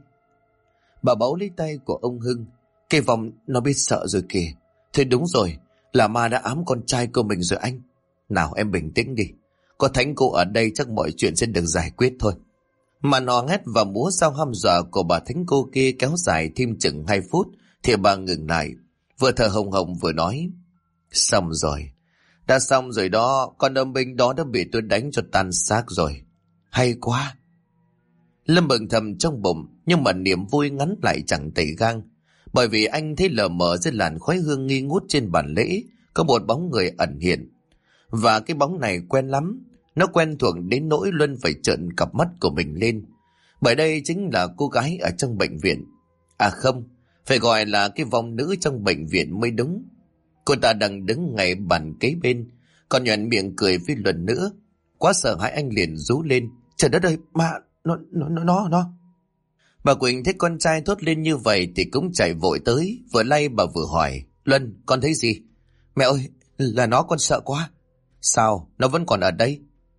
Bà bấu lấy tay của ông Hưng. Cái vòng nó biết sợ rồi kìa. Thế đúng rồi, là ma đã ám con trai của mình rồi anh. Nào em bình tĩnh đi. Có thánh cô ở đây chắc mọi chuyện sẽ được giải quyết thôi. Mà nó hét và múa sao hăm dọa của bà thánh cô kia kéo dài thêm chừng 2 phút thì bà ngừng lại. Vừa thở hồng hồng vừa nói. Xong rồi. Đã xong rồi đó, con âm binh đó đã bị tôi đánh cho tan xác rồi. Hay quá! Lâm mừng thầm trong bụng, nhưng mà niềm vui ngắn lại chẳng tẩy gang. Bởi vì anh thấy lờ mờ dưới làn khói hương nghi ngút trên bàn lễ, có một bóng người ẩn hiện. Và cái bóng này quen lắm, nó quen thuộc đến nỗi Luân phải trợn cặp mắt của mình lên. Bởi đây chính là cô gái ở trong bệnh viện. À không, phải gọi là cái vong nữ trong bệnh viện mới đúng. Cô ta đang đứng ngay bàn kế bên, còn nhoẻn miệng cười với Luân nữa. Quá sợ hãi anh liền rú lên. Trời đất ơi, mà nó. Bà Quỳnh thấy con trai thốt lên như vậy thì cũng chạy vội tới, vừa lay bà vừa hỏi. Luân, con thấy gì? Mẹ ơi, là nó, con sợ quá. Sao, nó vẫn còn ở đây?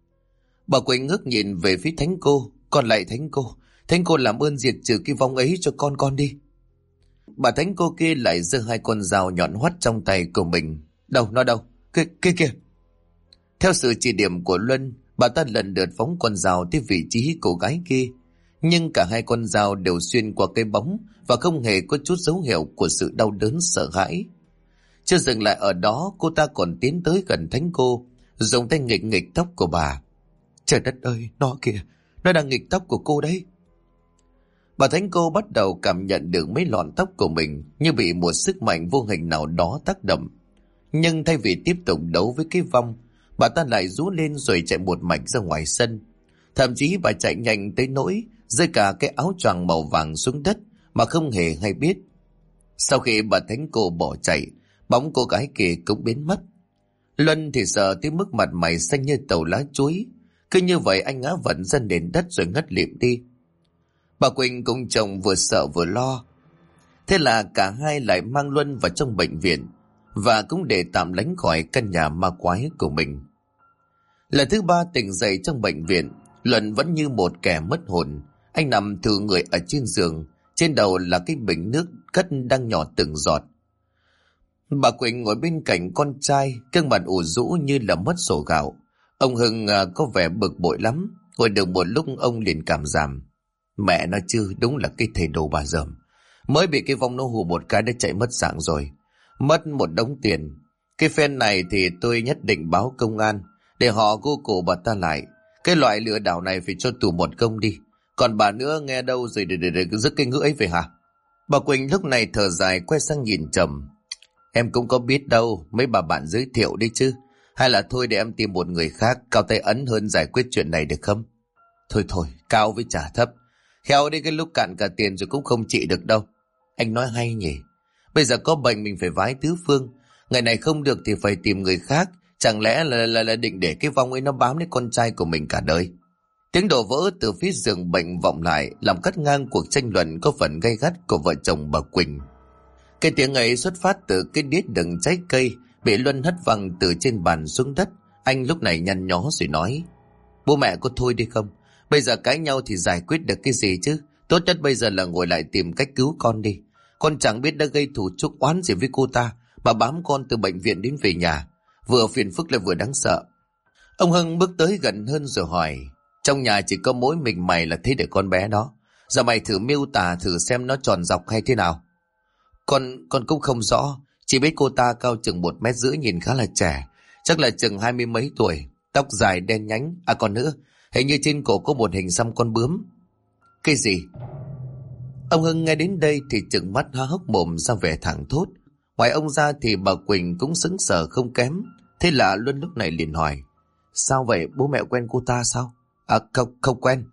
Bà Quỳnh ngước nhìn về phía thánh cô. Con lại thánh cô làm ơn diệt trừ cái vong ấy cho con đi. Bà thánh cô kia lại giơ 2 con dao nhọn hoắt trong tay của mình. Đâu, nó đâu? Kia kìa. Theo sự chỉ điểm của Luân, bà ta lần lượt phóng con dao tới vị trí cô gái kia. Nhưng cả 2 con dao đều xuyên qua cái bóng và không hề có chút dấu hiệu của sự đau đớn sợ hãi. Chưa dừng lại ở đó, cô ta còn tiến tới gần thánh cô, dùng tay nghịch nghịch tóc của bà. Trời đất ơi, nó kìa, nó đang nghịch tóc của cô đấy. Bà thánh cô bắt đầu cảm nhận được mấy lọn tóc của mình như bị một sức mạnh vô hình nào đó tác động. Nhưng thay vì tiếp tục đấu với cái vong, bà ta lại rú lên rồi chạy một mạch ra ngoài sân. Thậm chí bà chạy nhanh tới nỗi rơi cả cái áo choàng màu vàng xuống đất mà không hề hay biết. Sau khi bà thánh cô bỏ chạy, bóng cô gái kia cũng biến mất. Luân thì sợ tới mức mặt mày xanh như tàu lá chuối. Cứ như vậy anh ngã vật ra nền đất rồi ngất lịm đi. Bà Quỳnh cùng chồng vừa sợ vừa lo. Thế là cả hai lại mang Luân vào trong bệnh viện, và cũng để tạm lánh khỏi căn nhà ma quái của mình. Lần thứ 3 tỉnh dậy trong bệnh viện, Luân vẫn như một kẻ mất hồn. Anh nằm thừ người ở trên giường, trên đầu là cái bình nước cất đang nhỏ từng giọt. Bà Quỳnh ngồi bên cạnh con trai, gương mặt ủ rũ như là mất sổ gạo. Ông Hưng có vẻ bực bội lắm. Ngồi được một lúc ông liền cảm giảm. Mẹ nó chứ, đúng là cái thầy đồ bà dởm. Mới bị cái vong nó hù một cái đã chạy mất dạng rồi. Mất một đống tiền. Cái phen này thì tôi nhất định báo công an để họ gô cổ bà ta lại. Cái loại lừa đảo này phải cho tù một công đi. Còn bà nữa nghe đâu rồi để dứt cái ngữ ấy về hả? Bà Quỳnh lúc này thở dài quay sang nhìn Trầm. Em cũng có biết đâu, mấy bà bạn giới thiệu đi chứ. Hay là thôi để em tìm một người khác cao tay ấn hơn giải quyết chuyện này được không? Thôi, cao với trả thấp. Khéo đi cái lúc cạn cả tiền rồi cũng không trị được đâu. Anh nói hay nhỉ. Bây giờ có bệnh mình phải vái tứ phương. Ngày này không được thì phải tìm người khác. Chẳng lẽ là định để cái vong ấy nó bám đến con trai của mình cả đời? Tiếng đổ vỡ từ phía giường bệnh vọng lại, làm cắt ngang cuộc tranh luận có phần gay gắt của vợ chồng bà Quỳnh. Cái tiếng ấy xuất phát từ cái đĩa đựng trái cây bị Luân hất văng từ trên bàn xuống đất. Anh lúc này nhăn nhó rồi nói: Bố mẹ có thôi đi không? Bây giờ cãi nhau thì giải quyết được cái gì chứ? Tốt nhất bây giờ là ngồi lại tìm cách cứu con đi. Con chẳng biết đã gây thù chuốc oán gì với cô ta mà bám con từ bệnh viện đến về nhà, vừa phiền phức lại vừa đáng sợ. Ông Hưng bước tới gần hơn rồi hỏi: Trong nhà chỉ có mỗi mình mày là thấy được con bé đó. Giờ mày thử miêu tả thử xem nó tròn dọc hay thế nào. Con cũng không rõ. Chỉ biết cô ta cao chừng 1,5 mét, nhìn khá là trẻ. Chắc là chừng 20 mấy tuổi. Tóc dài đen nhánh. À còn nữa, hình như trên cổ có một hình xăm con bướm. Cái gì? Ông Hưng nghe đến đây thì trừng mắt há hốc mồm ra vẻ thẳng thốt. Ngoài ông ra thì bà Quỳnh cũng sững sờ không kém. Thế là Luân lúc này liền hỏi: Sao vậy, bố mẹ quen cô ta sao? À không quen.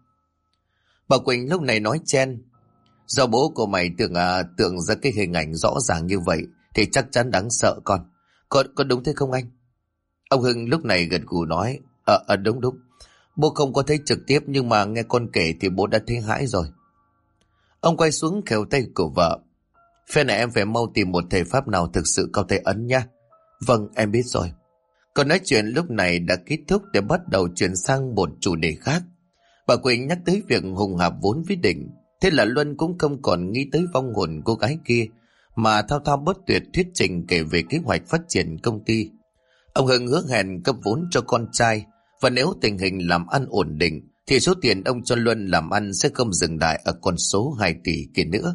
Bà Quỳnh lúc này nói chen: Do bố của mày tưởng ra cái hình ảnh rõ ràng như vậy thì chắc chắn đáng sợ con. Con đúng thế không anh? Ông Hưng lúc này gật gù nói: Đúng. Bố không có thấy trực tiếp nhưng mà nghe con kể thì bố đã thấy hãi rồi. Ông quay xuống khều tay của vợ: Phe này em phải mau tìm một thầy pháp nào thực sự cao tay ấn nha. Vâng, em biết rồi. Còn nói chuyện lúc này đã kết thúc để bắt đầu chuyển sang một chủ đề khác. Bà Quỳnh nhắc tới việc Hùng Hạp vốn quyết định. Thế là Luân cũng không còn nghĩ tới vong hồn cô gái kia, mà thao thao bất tuyệt thuyết trình kể về kế hoạch phát triển công ty. Ông Hưng hứa hẹn cấp vốn cho con trai, và nếu tình hình làm ăn ổn định thì số tiền ông cho Luân làm ăn sẽ không dừng lại ở con số 2 tỷ kia nữa.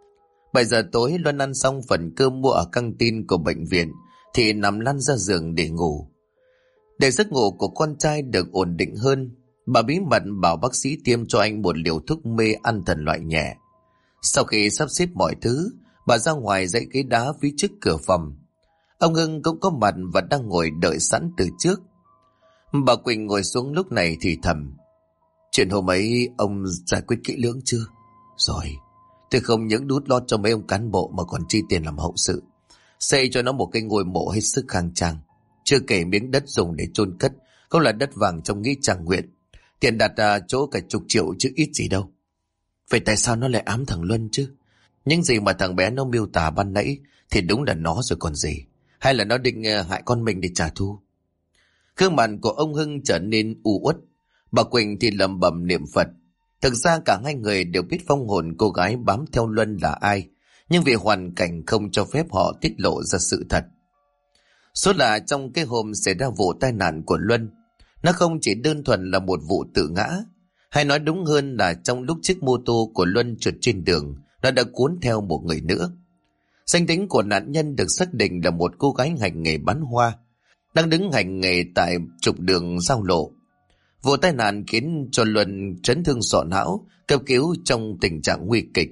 7 giờ tối Luân ăn xong phần cơm mua ở căng tin của bệnh viện thì nằm lăn ra giường để ngủ. Để giấc ngủ của con trai được ổn định hơn, bà bí mật bảo bác sĩ tiêm cho anh một liều thuốc mê an thần loại nhẹ. Sau khi sắp xếp mọi thứ, bà ra ngoài dãy ghế đá phía trước cửa phòng. Ông Hưng cũng có mặt và đang ngồi đợi sẵn từ trước. Bà Quỳnh ngồi xuống lúc này thì thầm: Chuyện hôm ấy ông giải quyết kỹ lưỡng chưa? Rồi, tôi không những đút lót cho mấy ông cán bộ mà còn chi tiền làm hậu sự, xây cho nó một cái ngôi mộ hết sức khang trang. Chưa kể miếng đất dùng để chôn cất cũng là đất vàng trong nghĩa trang nguyện. Tiền đặt chỗ cả chục triệu chứ ít gì đâu. Vậy tại sao nó lại ám thằng Luân chứ? Những gì mà thằng bé nó miêu tả ban nãy thì đúng là nó rồi còn gì. Hay là nó định hại con mình để trả thù? Gương mặt của ông Hưng trở nên u uất. Bà Quỳnh thì lẩm bẩm niệm Phật. Thực ra cả hai người đều biết vong hồn cô gái bám theo Luân là ai, nhưng vì hoàn cảnh không cho phép họ tiết lộ ra sự thật. Số là trong cái hôm xảy ra vụ tai nạn của Luân, nó không chỉ đơn thuần là một vụ tự ngã, hay nói đúng hơn là trong lúc chiếc mô tô của Luân trượt trên đường, nó đã cuốn theo một người nữa. Danh tính của nạn nhân được xác định là một cô gái hành nghề bán hoa, đang đứng hành nghề tại trục đường giao lộ. Vụ tai nạn khiến cho Luân chấn thương sọ não, cấp cứu trong tình trạng nguy kịch.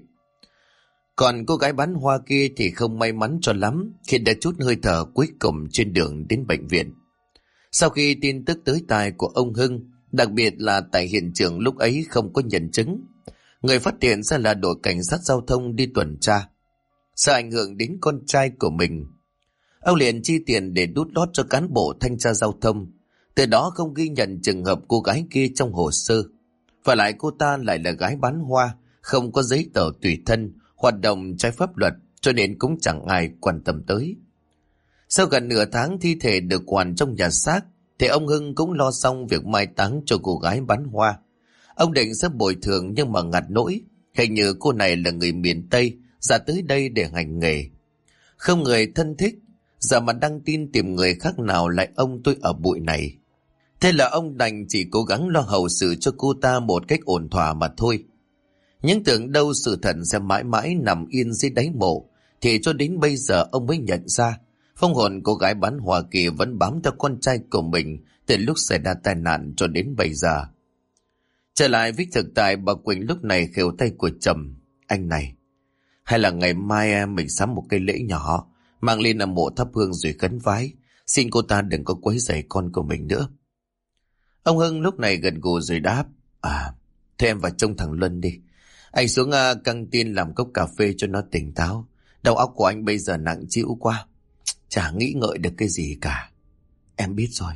Còn cô gái bán hoa kia thì không may mắn cho lắm khi đã trút hơi thở cuối cùng trên đường đến bệnh viện. Sau khi tin tức tới tai của ông Hưng, đặc biệt là tại hiện trường lúc ấy không có nhân chứng, người phát hiện ra là đội cảnh sát giao thông đi tuần tra. Sợ ảnh hưởng đến con trai của mình, ông liền chi tiền để đút lót cho cán bộ thanh tra giao thông, từ đó không ghi nhận trường hợp cô gái kia trong hồ sơ. Và lại cô ta lại là gái bán hoa, không có giấy tờ tùy thân, hoạt động trái pháp luật, cho nên cũng chẳng ai quan tâm tới. Sau gần nửa tháng thi thể được quản trong nhà xác, thì ông Hưng cũng lo xong việc mai táng cho cô gái bán hoa. Ông định sẽ bồi thường nhưng mà ngặt nỗi, Hình như cô này là người miền Tây, ra tới đây để hành nghề. Không người thân thích, giờ mà đăng tin tìm người khác nào lại ông tôi ở bụi này. Thế là ông đành chỉ cố gắng lo hậu sự cho cô ta một cách ổn thỏa mà thôi. Nhưng tưởng đâu sự thật sẽ mãi mãi nằm yên dưới đáy mộ, thì cho đến bây giờ ông mới nhận ra phong hồn cô gái bán Hoa Kỳ vẫn bám theo con trai của mình từ lúc xảy ra tai nạn cho đến bây giờ. Trở lại với thực tại, bà Quỳnh lúc này khều tay của chồng. Anh này, hay là ngày mai mình sắm một cây lễ nhỏ, mang lên mộ thắp hương rồi khấn vái, xin cô ta đừng có quấy rầy con của mình nữa. Ông Hưng lúc này gật gù rồi đáp, thế em vào trông thằng Luân đi. Anh xuống căng tin làm cốc cà phê cho nó tỉnh táo. Đầu óc của anh bây giờ nặng trĩu quá, chả nghĩ ngợi được cái gì cả. Em biết rồi.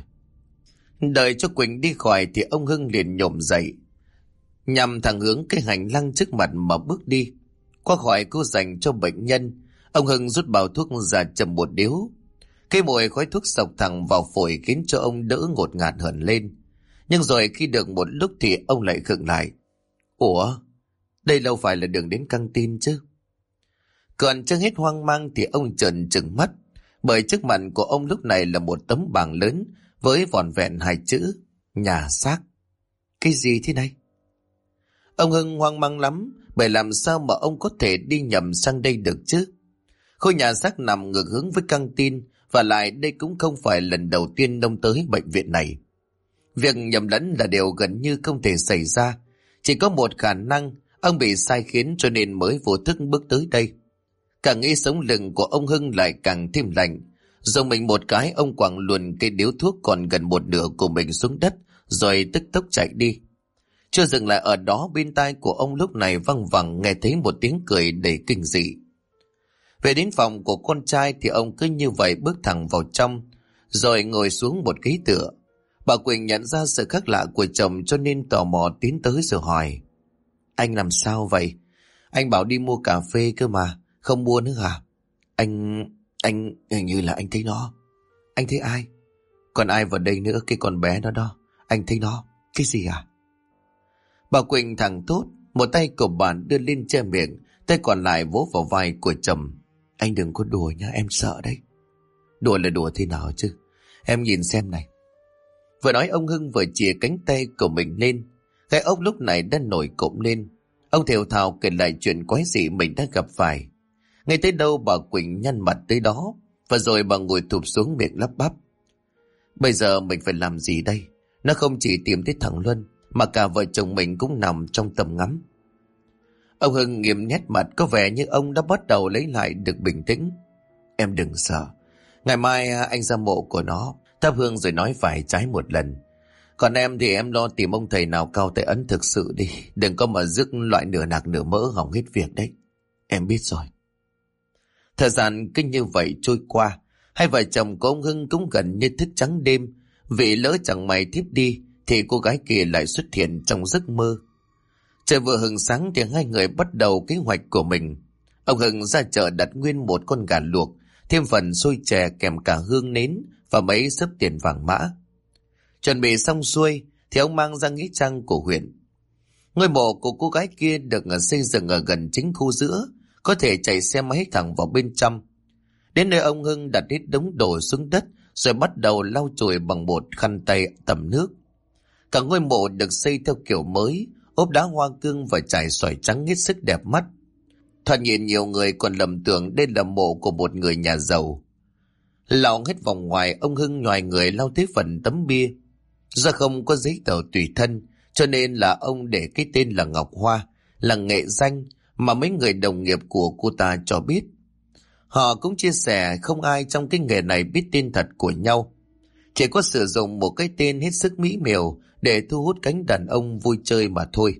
Đợi cho Quỳnh đi khỏi thì ông Hưng liền nhổm dậy, nhằm thẳng hướng cái hành lang trước mặt mà bước đi. Qua khỏi cô dành cho bệnh nhân, ông Hưng rút bao thuốc ra châm một điếu. Cái mùi khói thuốc sộc thẳng vào phổi khiến cho ông đỡ ngột ngạt hẳn lên. Nhưng rồi khi được một lúc thì ông lại khựng lại. Ủa, đây đâu phải là đường đến căng tin chứ? Còn chưa hết hoang mang thì ông trợn trừng mắt, bởi trước mặt của ông lúc này là một tấm bảng lớn với vỏn vẹn 2 chữ nhà xác. Cái gì thế này? Ông Hưng hoang mang lắm, bởi làm sao mà ông có thể đi nhầm sang đây được chứ? Khối nhà xác nằm ngược hướng với căng tin, và lại đây cũng không phải lần đầu tiên ông tới bệnh viện này. Việc nhầm lẫn là điều gần như không thể xảy ra. Chỉ có một khả năng, ông bị sai khiến cho nên mới vô thức bước tới đây. Càng nghĩ sống lưng của ông Hưng lại càng thêm lạnh. Dùng mình một cái, ông quẳng luồn cây điếu thuốc còn gần một nửa của mình xuống đất, rồi tức tốc chạy đi. Chưa dừng lại ở đó, bên tai của ông lúc này văng vẳng nghe thấy một tiếng cười đầy kinh dị. Về đến phòng của con trai thì ông cứ như vậy bước thẳng vào trong, rồi ngồi xuống một ghế tựa. Bà Quỳnh nhận ra sự khác lạ của chồng cho nên tò mò tiến tới rồi hỏi. Anh làm sao vậy? Anh bảo đi mua cà phê cơ mà, không mua nữa hả? Anh hình như là anh thấy nó. Anh thấy ai? Còn ai vào đây nữa, cái con bé đó đó. Anh thấy nó. Cái gì à? Bà Quỳnh thẳng thốt, một tay của bà đưa lên che miệng, tay còn lại vỗ vào vai của chồng. Anh đừng có đùa nha, em sợ đấy. Đùa là đùa thế nào chứ? Em nhìn xem này. Vừa nói ông Hưng vừa chìa cánh tay của mình lên. Cái ốc lúc này đã nổi cộm lên. Ông thều thào kể lại chuyện quái dị mình đã gặp phải. Ngay tới đâu bà Quỳnh nhăn mặt tới đó, và rồi bà ngồi thụp xuống miệng lắp bắp. Bây giờ mình phải làm gì đây? Nó không chỉ tìm thấy thằng Luân, mà cả vợ chồng mình cũng nằm trong tầm ngắm. Ông Hưng nghiêm nét mặt, có vẻ như ông đã bắt đầu lấy lại được bình tĩnh. Em đừng sợ. Ngày mai anh ra mộ của nó, thắp hương rồi nói phải trái một lần. Còn em thì em lo tìm ông thầy nào cao tay ấn thực sự đi. Đừng có mà rước loại nửa nạc nửa mỡ hỏng hết việc đấy. Em biết rồi. Thời gian cứ như vậy trôi qua. Hai vợ chồng của ông Hưng cũng gần như thức trắng đêm. Vì lỡ chẳng may thiếp đi thì cô gái kia lại xuất hiện trong giấc mơ. Trời vừa hừng sáng thì hai người bắt đầu kế hoạch của mình. Ông Hưng ra chợ đặt nguyên một con gà luộc, thêm phần xôi chè kèm cả hương nến và mấy xấp tiền vàng mã. Chuẩn bị xong xuôi thì ông mang ra nghĩa trang của huyện. Ngôi mộ của cô gái kia được xây dựng ở gần chính khu giữa, có thể chạy xe máy thẳng vào bên trong. Đến nơi ông Hưng đặt hết đống đồ xuống đất rồi bắt đầu lau chùi bằng một khăn tay tẩm nước. Cả ngôi mộ được xây theo kiểu mới, ốp đá hoa cương và trải sỏi trắng hết sức đẹp mắt. Thoạt nhìn nhiều người còn lầm tưởng đây là mộ của một người nhà giàu. Lạo hết vòng ngoài, ông Hưng nhoài người lau tới phần tấm bia. Do không có giấy tờ tùy thân, cho nên là ông để cái tên là Ngọc Hoa, là nghệ danh mà mấy người đồng nghiệp của cô ta cho biết. Họ cũng chia sẻ không ai trong cái nghề này biết tên thật của nhau. Chỉ có sử dụng một cái tên hết sức mỹ miều để thu hút cánh đàn ông vui chơi mà thôi.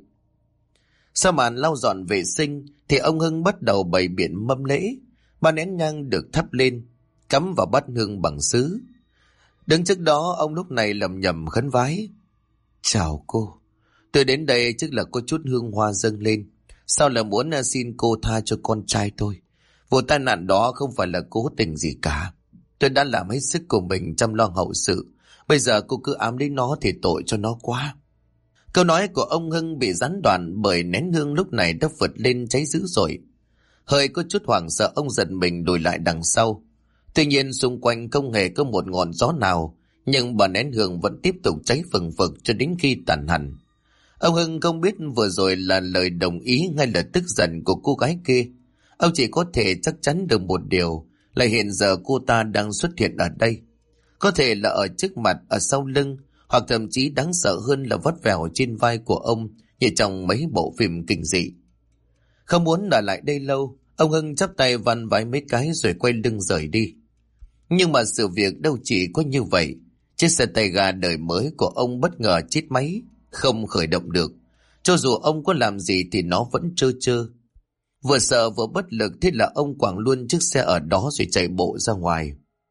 Sau màn lau dọn vệ sinh thì ông Hưng bắt đầu bày biện mâm lễ. Ba nén nhang được thắp lên, cắm vào bát hương bằng sứ. Đứng trước đó ông lúc này lầm nhầm khấn vái. Chào cô, tôi đến đây chắc là có chút hương hoa dâng lên. Sao là muốn xin cô tha cho con trai tôi. Vụ tai nạn đó không phải là cố tình gì cả. Tôi đã làm hết sức của mình chăm lo hậu sự. Bây giờ cô cứ ám lấy nó thì tội cho nó quá. Câu nói của ông Hưng bị gián đoạn bởi nén hương lúc này đã vượt lên cháy dữ dội. Hơi có chút hoảng sợ, ông giật mình lùi lại đằng sau. Tuy nhiên xung quanh không hề có một ngọn gió nào, nhưng bà nén hương vẫn tiếp tục cháy phừng phực cho đến khi tàn hẳn. Ông Hưng không biết vừa rồi là lời đồng ý hay là tức giận của cô gái kia. Ông chỉ có thể chắc chắn được một điều là hiện giờ cô ta đang xuất hiện ở đây. Có thể là ở trước mặt, ở sau lưng, hoặc thậm chí đáng sợ hơn là vắt vẻo trên vai của ông như trong mấy bộ phim kinh dị. Không muốn ở lại đây lâu, ông Hưng chắp tay vặn vái mấy cái rồi quay lưng rời đi. Nhưng mà sự việc đâu chỉ có như vậy. Chiếc xe tay ga đời mới của ông bất ngờ chết máy, không khởi động được. Cho dù ông có làm gì thì nó vẫn trơ trơ. Vừa sợ vừa bất lực, thế là ông quẳng luôn chiếc xe ở đó rồi chạy bộ ra ngoài.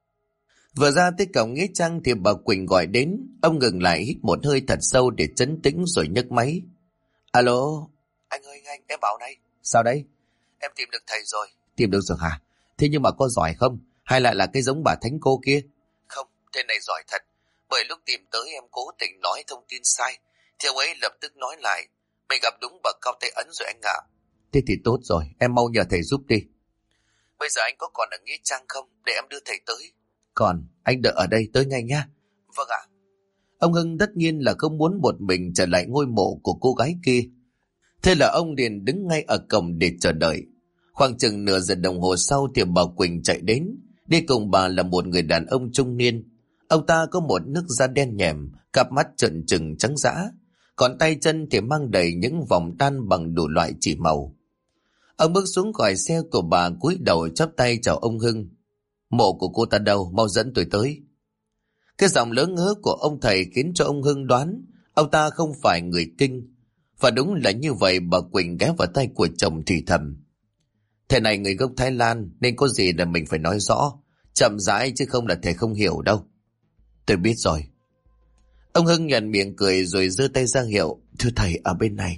Vừa ra tới cổng nghĩa trang thì bà Quỳnh gọi đến. Ông ngừng lại hít một hơi thật sâu để trấn tĩnh rồi nhấc máy. Alo. Anh ơi anh, em bảo này. Sao đấy? Em tìm được thầy rồi. Tìm được rồi hả? Thế nhưng mà có giỏi không? Hay lại là cái giống bà thánh cô kia? Không, tên này giỏi thật. Bởi lúc tìm tới em cố tình nói thông tin sai, thì ông ấy lập tức nói lại. Mình gặp đúng bậc cao tay ấn rồi anh ạ. Thế thì tốt rồi, em mau nhờ thầy giúp đi. Bây giờ anh có còn ở nghĩa trang không? Để em đưa thầy tới. Còn, anh đợi ở đây tới ngay nha. Vâng ạ. Ông Hưng tất nhiên là không muốn một mình trở lại ngôi mộ của cô gái kia. Thế là ông liền đứng ngay ở cổng để chờ đợi. Khoảng chừng nửa giờ đồng hồ sau thì bà Quỳnh chạy đến. Đi cùng bà là một người đàn ông trung niên. Ông ta có một nước da đen nhèm, cặp mắt trợn trừng trắng dã, còn tay chân thì mang đầy những vòng tan bằng đủ loại chỉ màu. Ông bước xuống khỏi xe của bà, cúi đầu chắp tay chào ông Hưng. Mộ của cô ta đâu, mau dẫn tôi tới. Cái giọng lớn ngớ của ông thầy khiến cho ông Hưng đoán ông ta không phải người Kinh. Và đúng là như vậy, bà Quỳnh ghé vào tay của chồng thì thầm. Thầy này người gốc Thái Lan nên có gì là mình phải nói rõ, chậm rãi chứ không là thầy không hiểu đâu. Tôi biết rồi. Ông Hưng nhận miệng cười rồi giơ tay ra hiệu. Thưa thầy, ở bên này.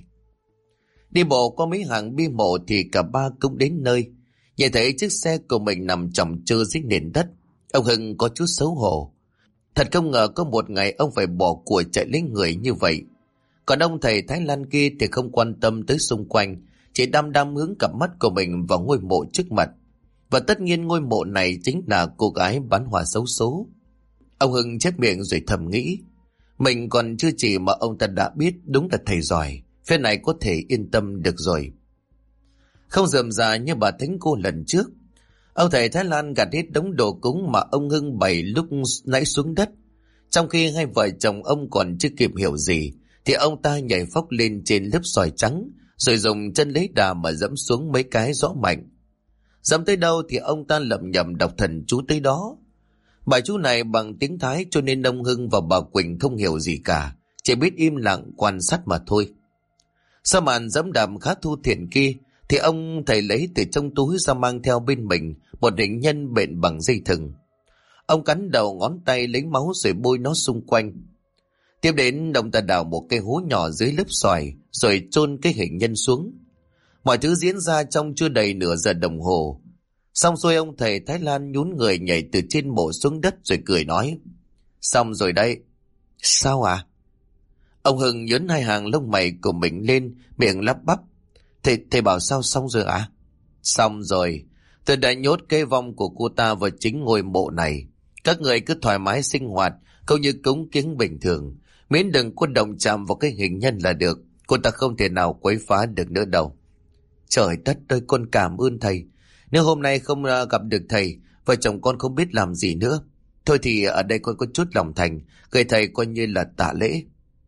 Đi bộ qua mấy hàng bia mộ thì cả ba cũng đến nơi. Nhìn thấy chiếc xe của mình nằm chồng chơ dưới nền đất, ông Hưng có chút xấu hổ. Thật không ngờ có một ngày ông phải bỏ của chạy lấy người như vậy. Còn ông thầy Thái Lan kia thì không quan tâm tới xung quanh, chỉ đăm đăm hướng cặp mắt của mình vào ngôi mộ trước mặt. Và tất nhiên ngôi mộ này chính là cô gái bán hoa xấu số. Ông Hưng chép miệng rồi thầm nghĩ, mình còn chưa chỉ mà ông ta đã biết đúng là thầy giỏi, phe này có thể yên tâm được rồi. Không rườm rà như bà thánh cô lần trước, ông thầy Thái Lan gạt hết đống đồ cúng mà ông Hưng bày lúc nãy xuống đất. Trong khi hai vợ chồng ông còn chưa kịp hiểu gì thì ông ta nhảy phóc lên trên lớp sỏi trắng, rồi dùng chân lấy đà mà dẫm xuống mấy cái rõ mạnh. Dẫm tới đâu thì ông ta lẩm nhẩm đọc thần chú tới đó. Bài chú này bằng tiếng Thái cho nên ông Hưng và bà Quỳnh không hiểu gì cả, chỉ biết im lặng quan sát mà thôi. Sau màn dẫm đạp khá thu thiện kia thì ông thầy lấy từ trong túi ra mang theo bên mình một hình nhân bện bằng dây thừng. Ông cắn đầu ngón tay lấy máu rồi bôi nó xung quanh. Tiếp đến ông ta đào một cái hố nhỏ dưới lớp xoài rồi chôn cái hình nhân xuống. Mọi thứ diễn ra trong chưa đầy nửa giờ đồng hồ. Xong rồi ông thầy Thái Lan nhún người nhảy từ trên mộ xuống đất rồi cười nói. Xong rồi đây. Sao à? Ông Hưng nhớn hai hàng lông mày của mình lên, miệng lắp bắp. Thầy bảo sao xong rồi à? Xong rồi. Tôi đã nhốt cái vong của cô ta vào chính ngôi mộ này. Các người cứ thoải mái sinh hoạt, cũng như cúng kiến bình thường. Miễn đừng có động chạm vào cái hình nhân là được. Cô ta không thể nào quấy phá được nữa đâu. Trời đất ơi, con cảm ơn thầy. Nếu hôm nay không gặp được thầy, vợ chồng con không biết làm gì nữa. Thôi thì ở đây con có chút lòng thành, gửi thầy coi như là tạ lễ.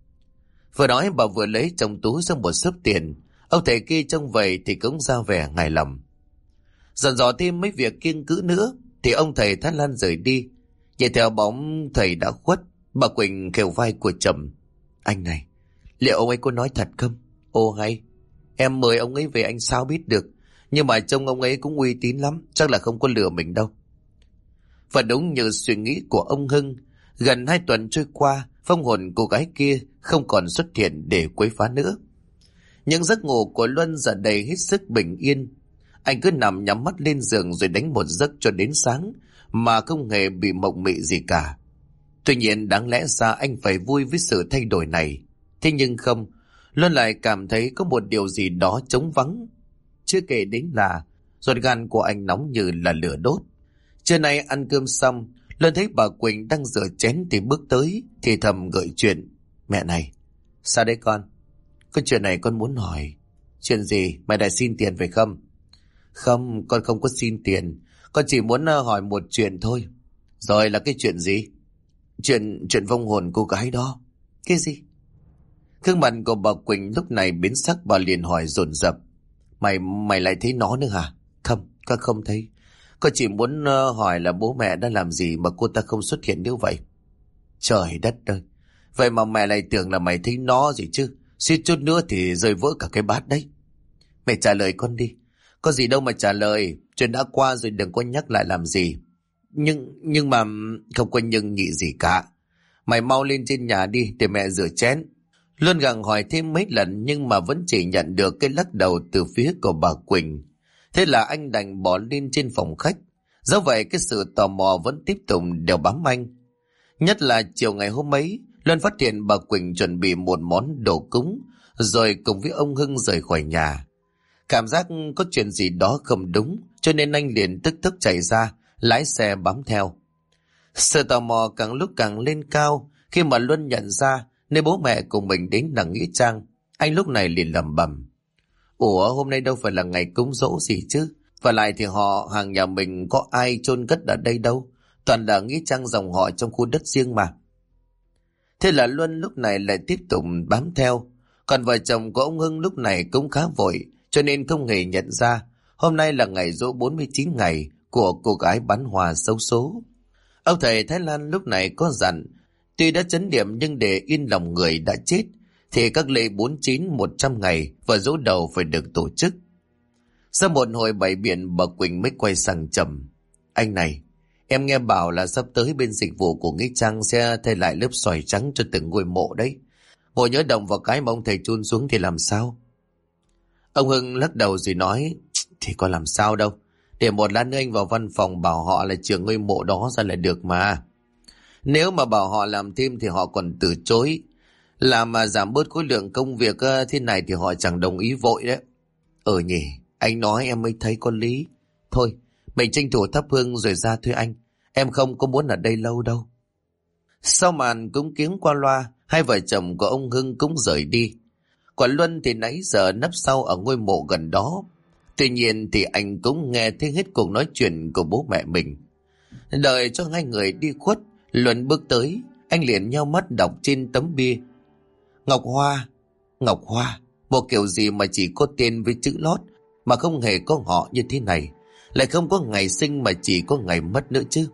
Vừa nói bà vừa lấy trong túi ra một xấp tiền. Ông thầy kia trông vậy thì cũng ra vẻ hài lòng. Dặn dò thêm mấy việc kiêng cữ nữa thì ông thầy Thái Lan rời đi. Nhìn theo bóng thầy đã khuất, bà Quỳnh khều vai của chồng. Anh này, liệu ông ấy có nói thật không? Ô hay, em mời ông ấy về anh sao biết được. Nhưng mà trông ông ấy cũng uy tín lắm, chắc là không có lừa mình đâu. Và đúng như suy nghĩ của ông Hưng, gần 2 tuần trôi qua, phong hồn cô gái kia không còn xuất hiện để quấy phá nữa. Những giấc ngủ của Luân giờ đầy hết sức bình yên. Anh cứ nằm nhắm mắt lên giường rồi đánh một giấc cho đến sáng mà không hề bị mộng mị gì cả. Tuy nhiên đáng lẽ ra anh phải vui với sự thay đổi này. Thế nhưng không, Luân lại cảm thấy có một điều gì đó trống vắng. Chưa kể đến là ruột gan của anh nóng như là lửa đốt. Trưa nay ăn cơm xong, Luân thấy bà Quỳnh đang rửa chén thì bước tới, thì thầm gợi chuyện. Mẹ này, sao đấy con? Có chuyện này con muốn hỏi. Chuyện gì? Mày đã xin tiền phải không? Không, con không có xin tiền. Con chỉ muốn hỏi một chuyện thôi. Rồi là cái chuyện gì? Chuyện vong hồn cô gái đó. Cái gì? Gương mặt của bà Quỳnh lúc này biến sắc, bà liền hỏi dồn dập. Mày lại thấy nó nữa hả? Không, con không thấy. Con chỉ muốn hỏi là bố mẹ đã làm gì mà cô ta không xuất hiện như vậy. Trời đất ơi. Vậy mà mẹ lại tưởng là mày thấy nó gì chứ. Suýt chút nữa thì rơi vỡ cả cái bát đấy. Mẹ trả lời con đi. Có gì đâu mà trả lời. Chuyện đã qua rồi, đừng có nhắc lại làm gì. Nhưng mà không có nhưng nhị gì cả. Mày mau lên trên nhà đi để mẹ rửa chén. Luân gặng hỏi thêm mấy lần nhưng mà vẫn chỉ nhận được cái lắc đầu từ phía của bà Quỳnh. Thế là anh đành bỏ lên trên phòng khách. Do vậy cái sự tò mò vẫn tiếp tục đeo bám anh. Nhất là chiều ngày hôm ấy, Luân phát hiện bà Quỳnh chuẩn bị một món đồ cúng, rồi cùng với ông Hưng rời khỏi nhà. Cảm giác có chuyện gì đó không đúng, cho nên anh liền tức tốc chạy ra, lái xe bám theo. Sự tò mò càng lúc càng lên cao, khi mà Luân nhận ra nơi bố mẹ cùng mình đến là nghĩa trang. Anh lúc này liền lẩm bẩm. Ủa, hôm nay đâu phải là ngày cúng dỗ gì chứ? Và lại thì họ hàng nhà mình có ai chôn cất ở đây đâu. Toàn là nghĩa trang dòng họ trong khu đất riêng mà. Thế là Luân lúc này lại tiếp tục bám theo. Còn vợ chồng của ông Hưng lúc này cũng khá vội, cho nên không hề nhận ra hôm nay là ngày giỗ 49 ngày của cô gái bán hoa xấu số. Ông thầy Thái Lan lúc này có dặn, tuy đã chấn điểm nhưng để yên lòng người đã chết, thì các lễ 49 100 ngày và giỗ đầu phải được tổ chức. Sau một hồi bày biện, bà Quỳnh mới quay sang trầm. Anh này, em nghe bảo là sắp tới bên dịch vụ của nghĩa trang sẽ thay lại lớp xoài trắng cho từng ngôi mộ đấy. Ngồi nhớ động vào cái mà ông thầy chôn xuống thì làm sao? Ông Hưng lắc đầu rồi nói, thì có làm sao đâu. Để một lát nữa anh vào văn phòng bảo họ là trưởng ngôi mộ đó ra là được mà. Nếu mà bảo họ làm thêm thì họ còn từ chối. Làm mà giảm bớt khối lượng công việc thế này thì họ chẳng đồng ý vội đấy. Nhỉ, anh nói em mới thấy có lý. Thôi, mình tranh thủ thắp hương rồi ra thôi anh. Em không có muốn ở đây lâu đâu. Sau màn cúng kiếng qua loa, hai vợ chồng của ông Hưng cũng rời đi. Còn Luân thì nãy giờ nấp sau ở ngôi mộ gần đó. Tuy nhiên thì anh cũng nghe thấy hết cuộc nói chuyện của bố mẹ mình. Đợi cho hai người đi khuất, Luân bước tới, anh liền nheo mắt đọc trên tấm bia. Ngọc Hoa, Ngọc Hoa, một kiểu gì mà chỉ có tên với chữ lót, mà không hề có họ như thế này. Lại không có ngày sinh mà chỉ có ngày mất nữa chứ.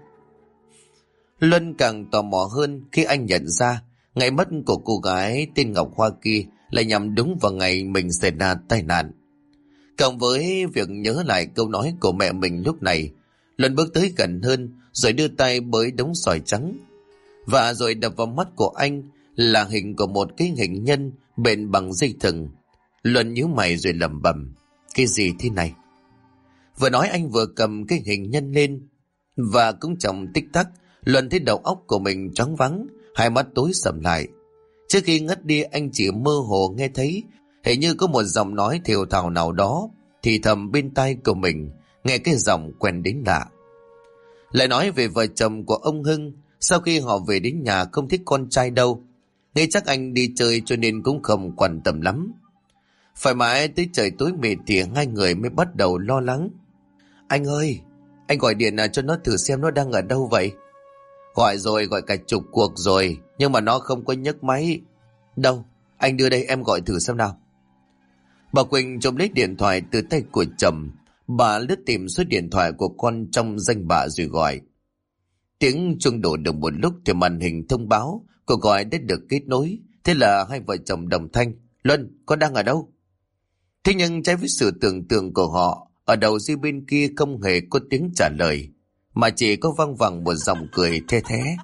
Luân càng tò mò hơn khi anh nhận ra ngày mất của cô gái tên Ngọc Hoa kia lại nhằm đúng vào ngày mình xảy ra tai nạn. Cộng với việc nhớ lại câu nói của mẹ mình lúc này, Luân bước tới gần hơn rồi đưa tay bới đống sỏi trắng. Và rồi đập vào mắt của anh là hình của một cái hình nhân bện bằng dây thừng. Luân nhíu mày rồi lẩm bẩm, cái gì thế này? Vừa nói anh vừa cầm cái hình nhân lên. Và cũng trong tích tắc, Luân thấy đầu óc của mình choáng váng, hai mắt tối sầm lại. Trước khi ngất đi, anh chỉ mơ hồ nghe thấy hình như có một giọng nói thều thào nào đó thì thầm bên tai của mình, nghe cái giọng quen đến lạ. Lại nói về vợ chồng của ông Hưng, sau khi họ về đến nhà không thích con trai đâu. Nghĩ chắc anh đi chơi cho nên cũng không quan tâm lắm. Phải mãi tới trời tối mịt thì hai người mới bắt đầu lo lắng. Anh ơi, anh gọi điện cho nó thử xem nó đang ở đâu vậy. Gọi rồi, gọi cả chục cuộc rồi, nhưng mà nó không có nhấc máy. Đâu, anh đưa đây em gọi thử xem nào. Bà Quỳnh trộm lấy điện thoại từ tay của chồng. Bà lướt tìm số điện thoại của con trong danh bạ rồi gọi. Tiếng chuông đổ được một lúc thì màn hình thông báo cuộc gọi đã được kết nối. Thế là hai vợ chồng đồng thanh. Luân, con đang ở đâu? Thế nhưng trái với sự tưởng tượng của họ, ở đầu dây bên kia không hề có tiếng trả lời, mà chỉ có văng vẳng một giọng cười the thé.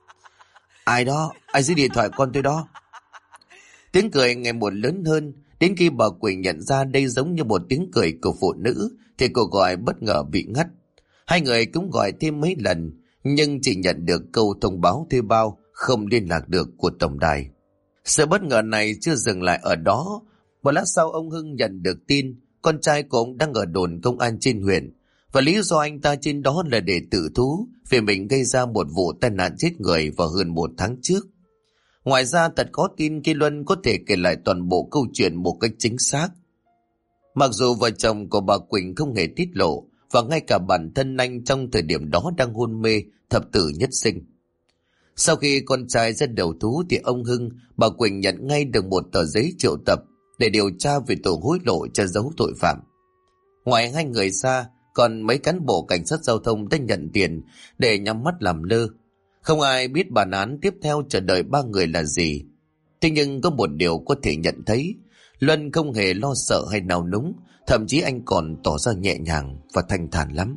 Ai đó? Ai giữ điện thoại con tôi đó? Tiếng cười ngày một lớn hơn, đến khi bà Quỳnh nhận ra đây giống như một tiếng cười của phụ nữ thì cuộc gọi bất ngờ bị ngắt. Hai người cũng gọi thêm mấy lần nhưng chỉ nhận được câu thông báo thuê bao không liên lạc được của tổng đài. Sự bất ngờ này chưa dừng lại ở đó. Một lát sau ông Hưng nhận được tin con trai của ông đang ở đồn công an trên huyện, và lý do anh ta trên đó là để tự thú vì mình gây ra một vụ tai nạn chết người vào hơn 1 tháng trước. Ngoài ra thật có tin Kỳ Luân có thể kể lại toàn bộ câu chuyện một cách chính xác. Mặc dù vợ chồng của bà Quỳnh không hề tiết lộ, và ngay cả bản thân anh trong thời điểm đó đang hôn mê thập tử nhất sinh. Sau khi con trai ra đầu thú thì ông Hưng, bà Quỳnh nhận ngay được một tờ giấy triệu tập để điều tra về tội hối lộ che giấu tội phạm. Ngoài hai người ra, còn mấy cán bộ cảnh sát giao thông đã nhận tiền để nhắm mắt làm lơ. Không ai biết bản án tiếp theo chờ đợi ba người là gì. Thế nhưng có một điều có thể nhận thấy, Luân không hề lo sợ hay nao núng, thậm chí anh còn tỏ ra nhẹ nhàng và thanh thản lắm.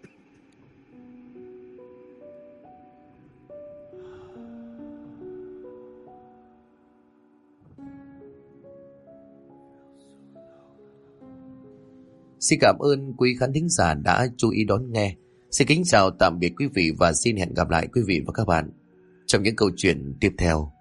Xin cảm ơn quý khán thính giả đã chú ý đón nghe. Xin kính chào tạm biệt quý vị và xin hẹn gặp lại quý vị và các bạn trong những câu chuyện tiếp theo.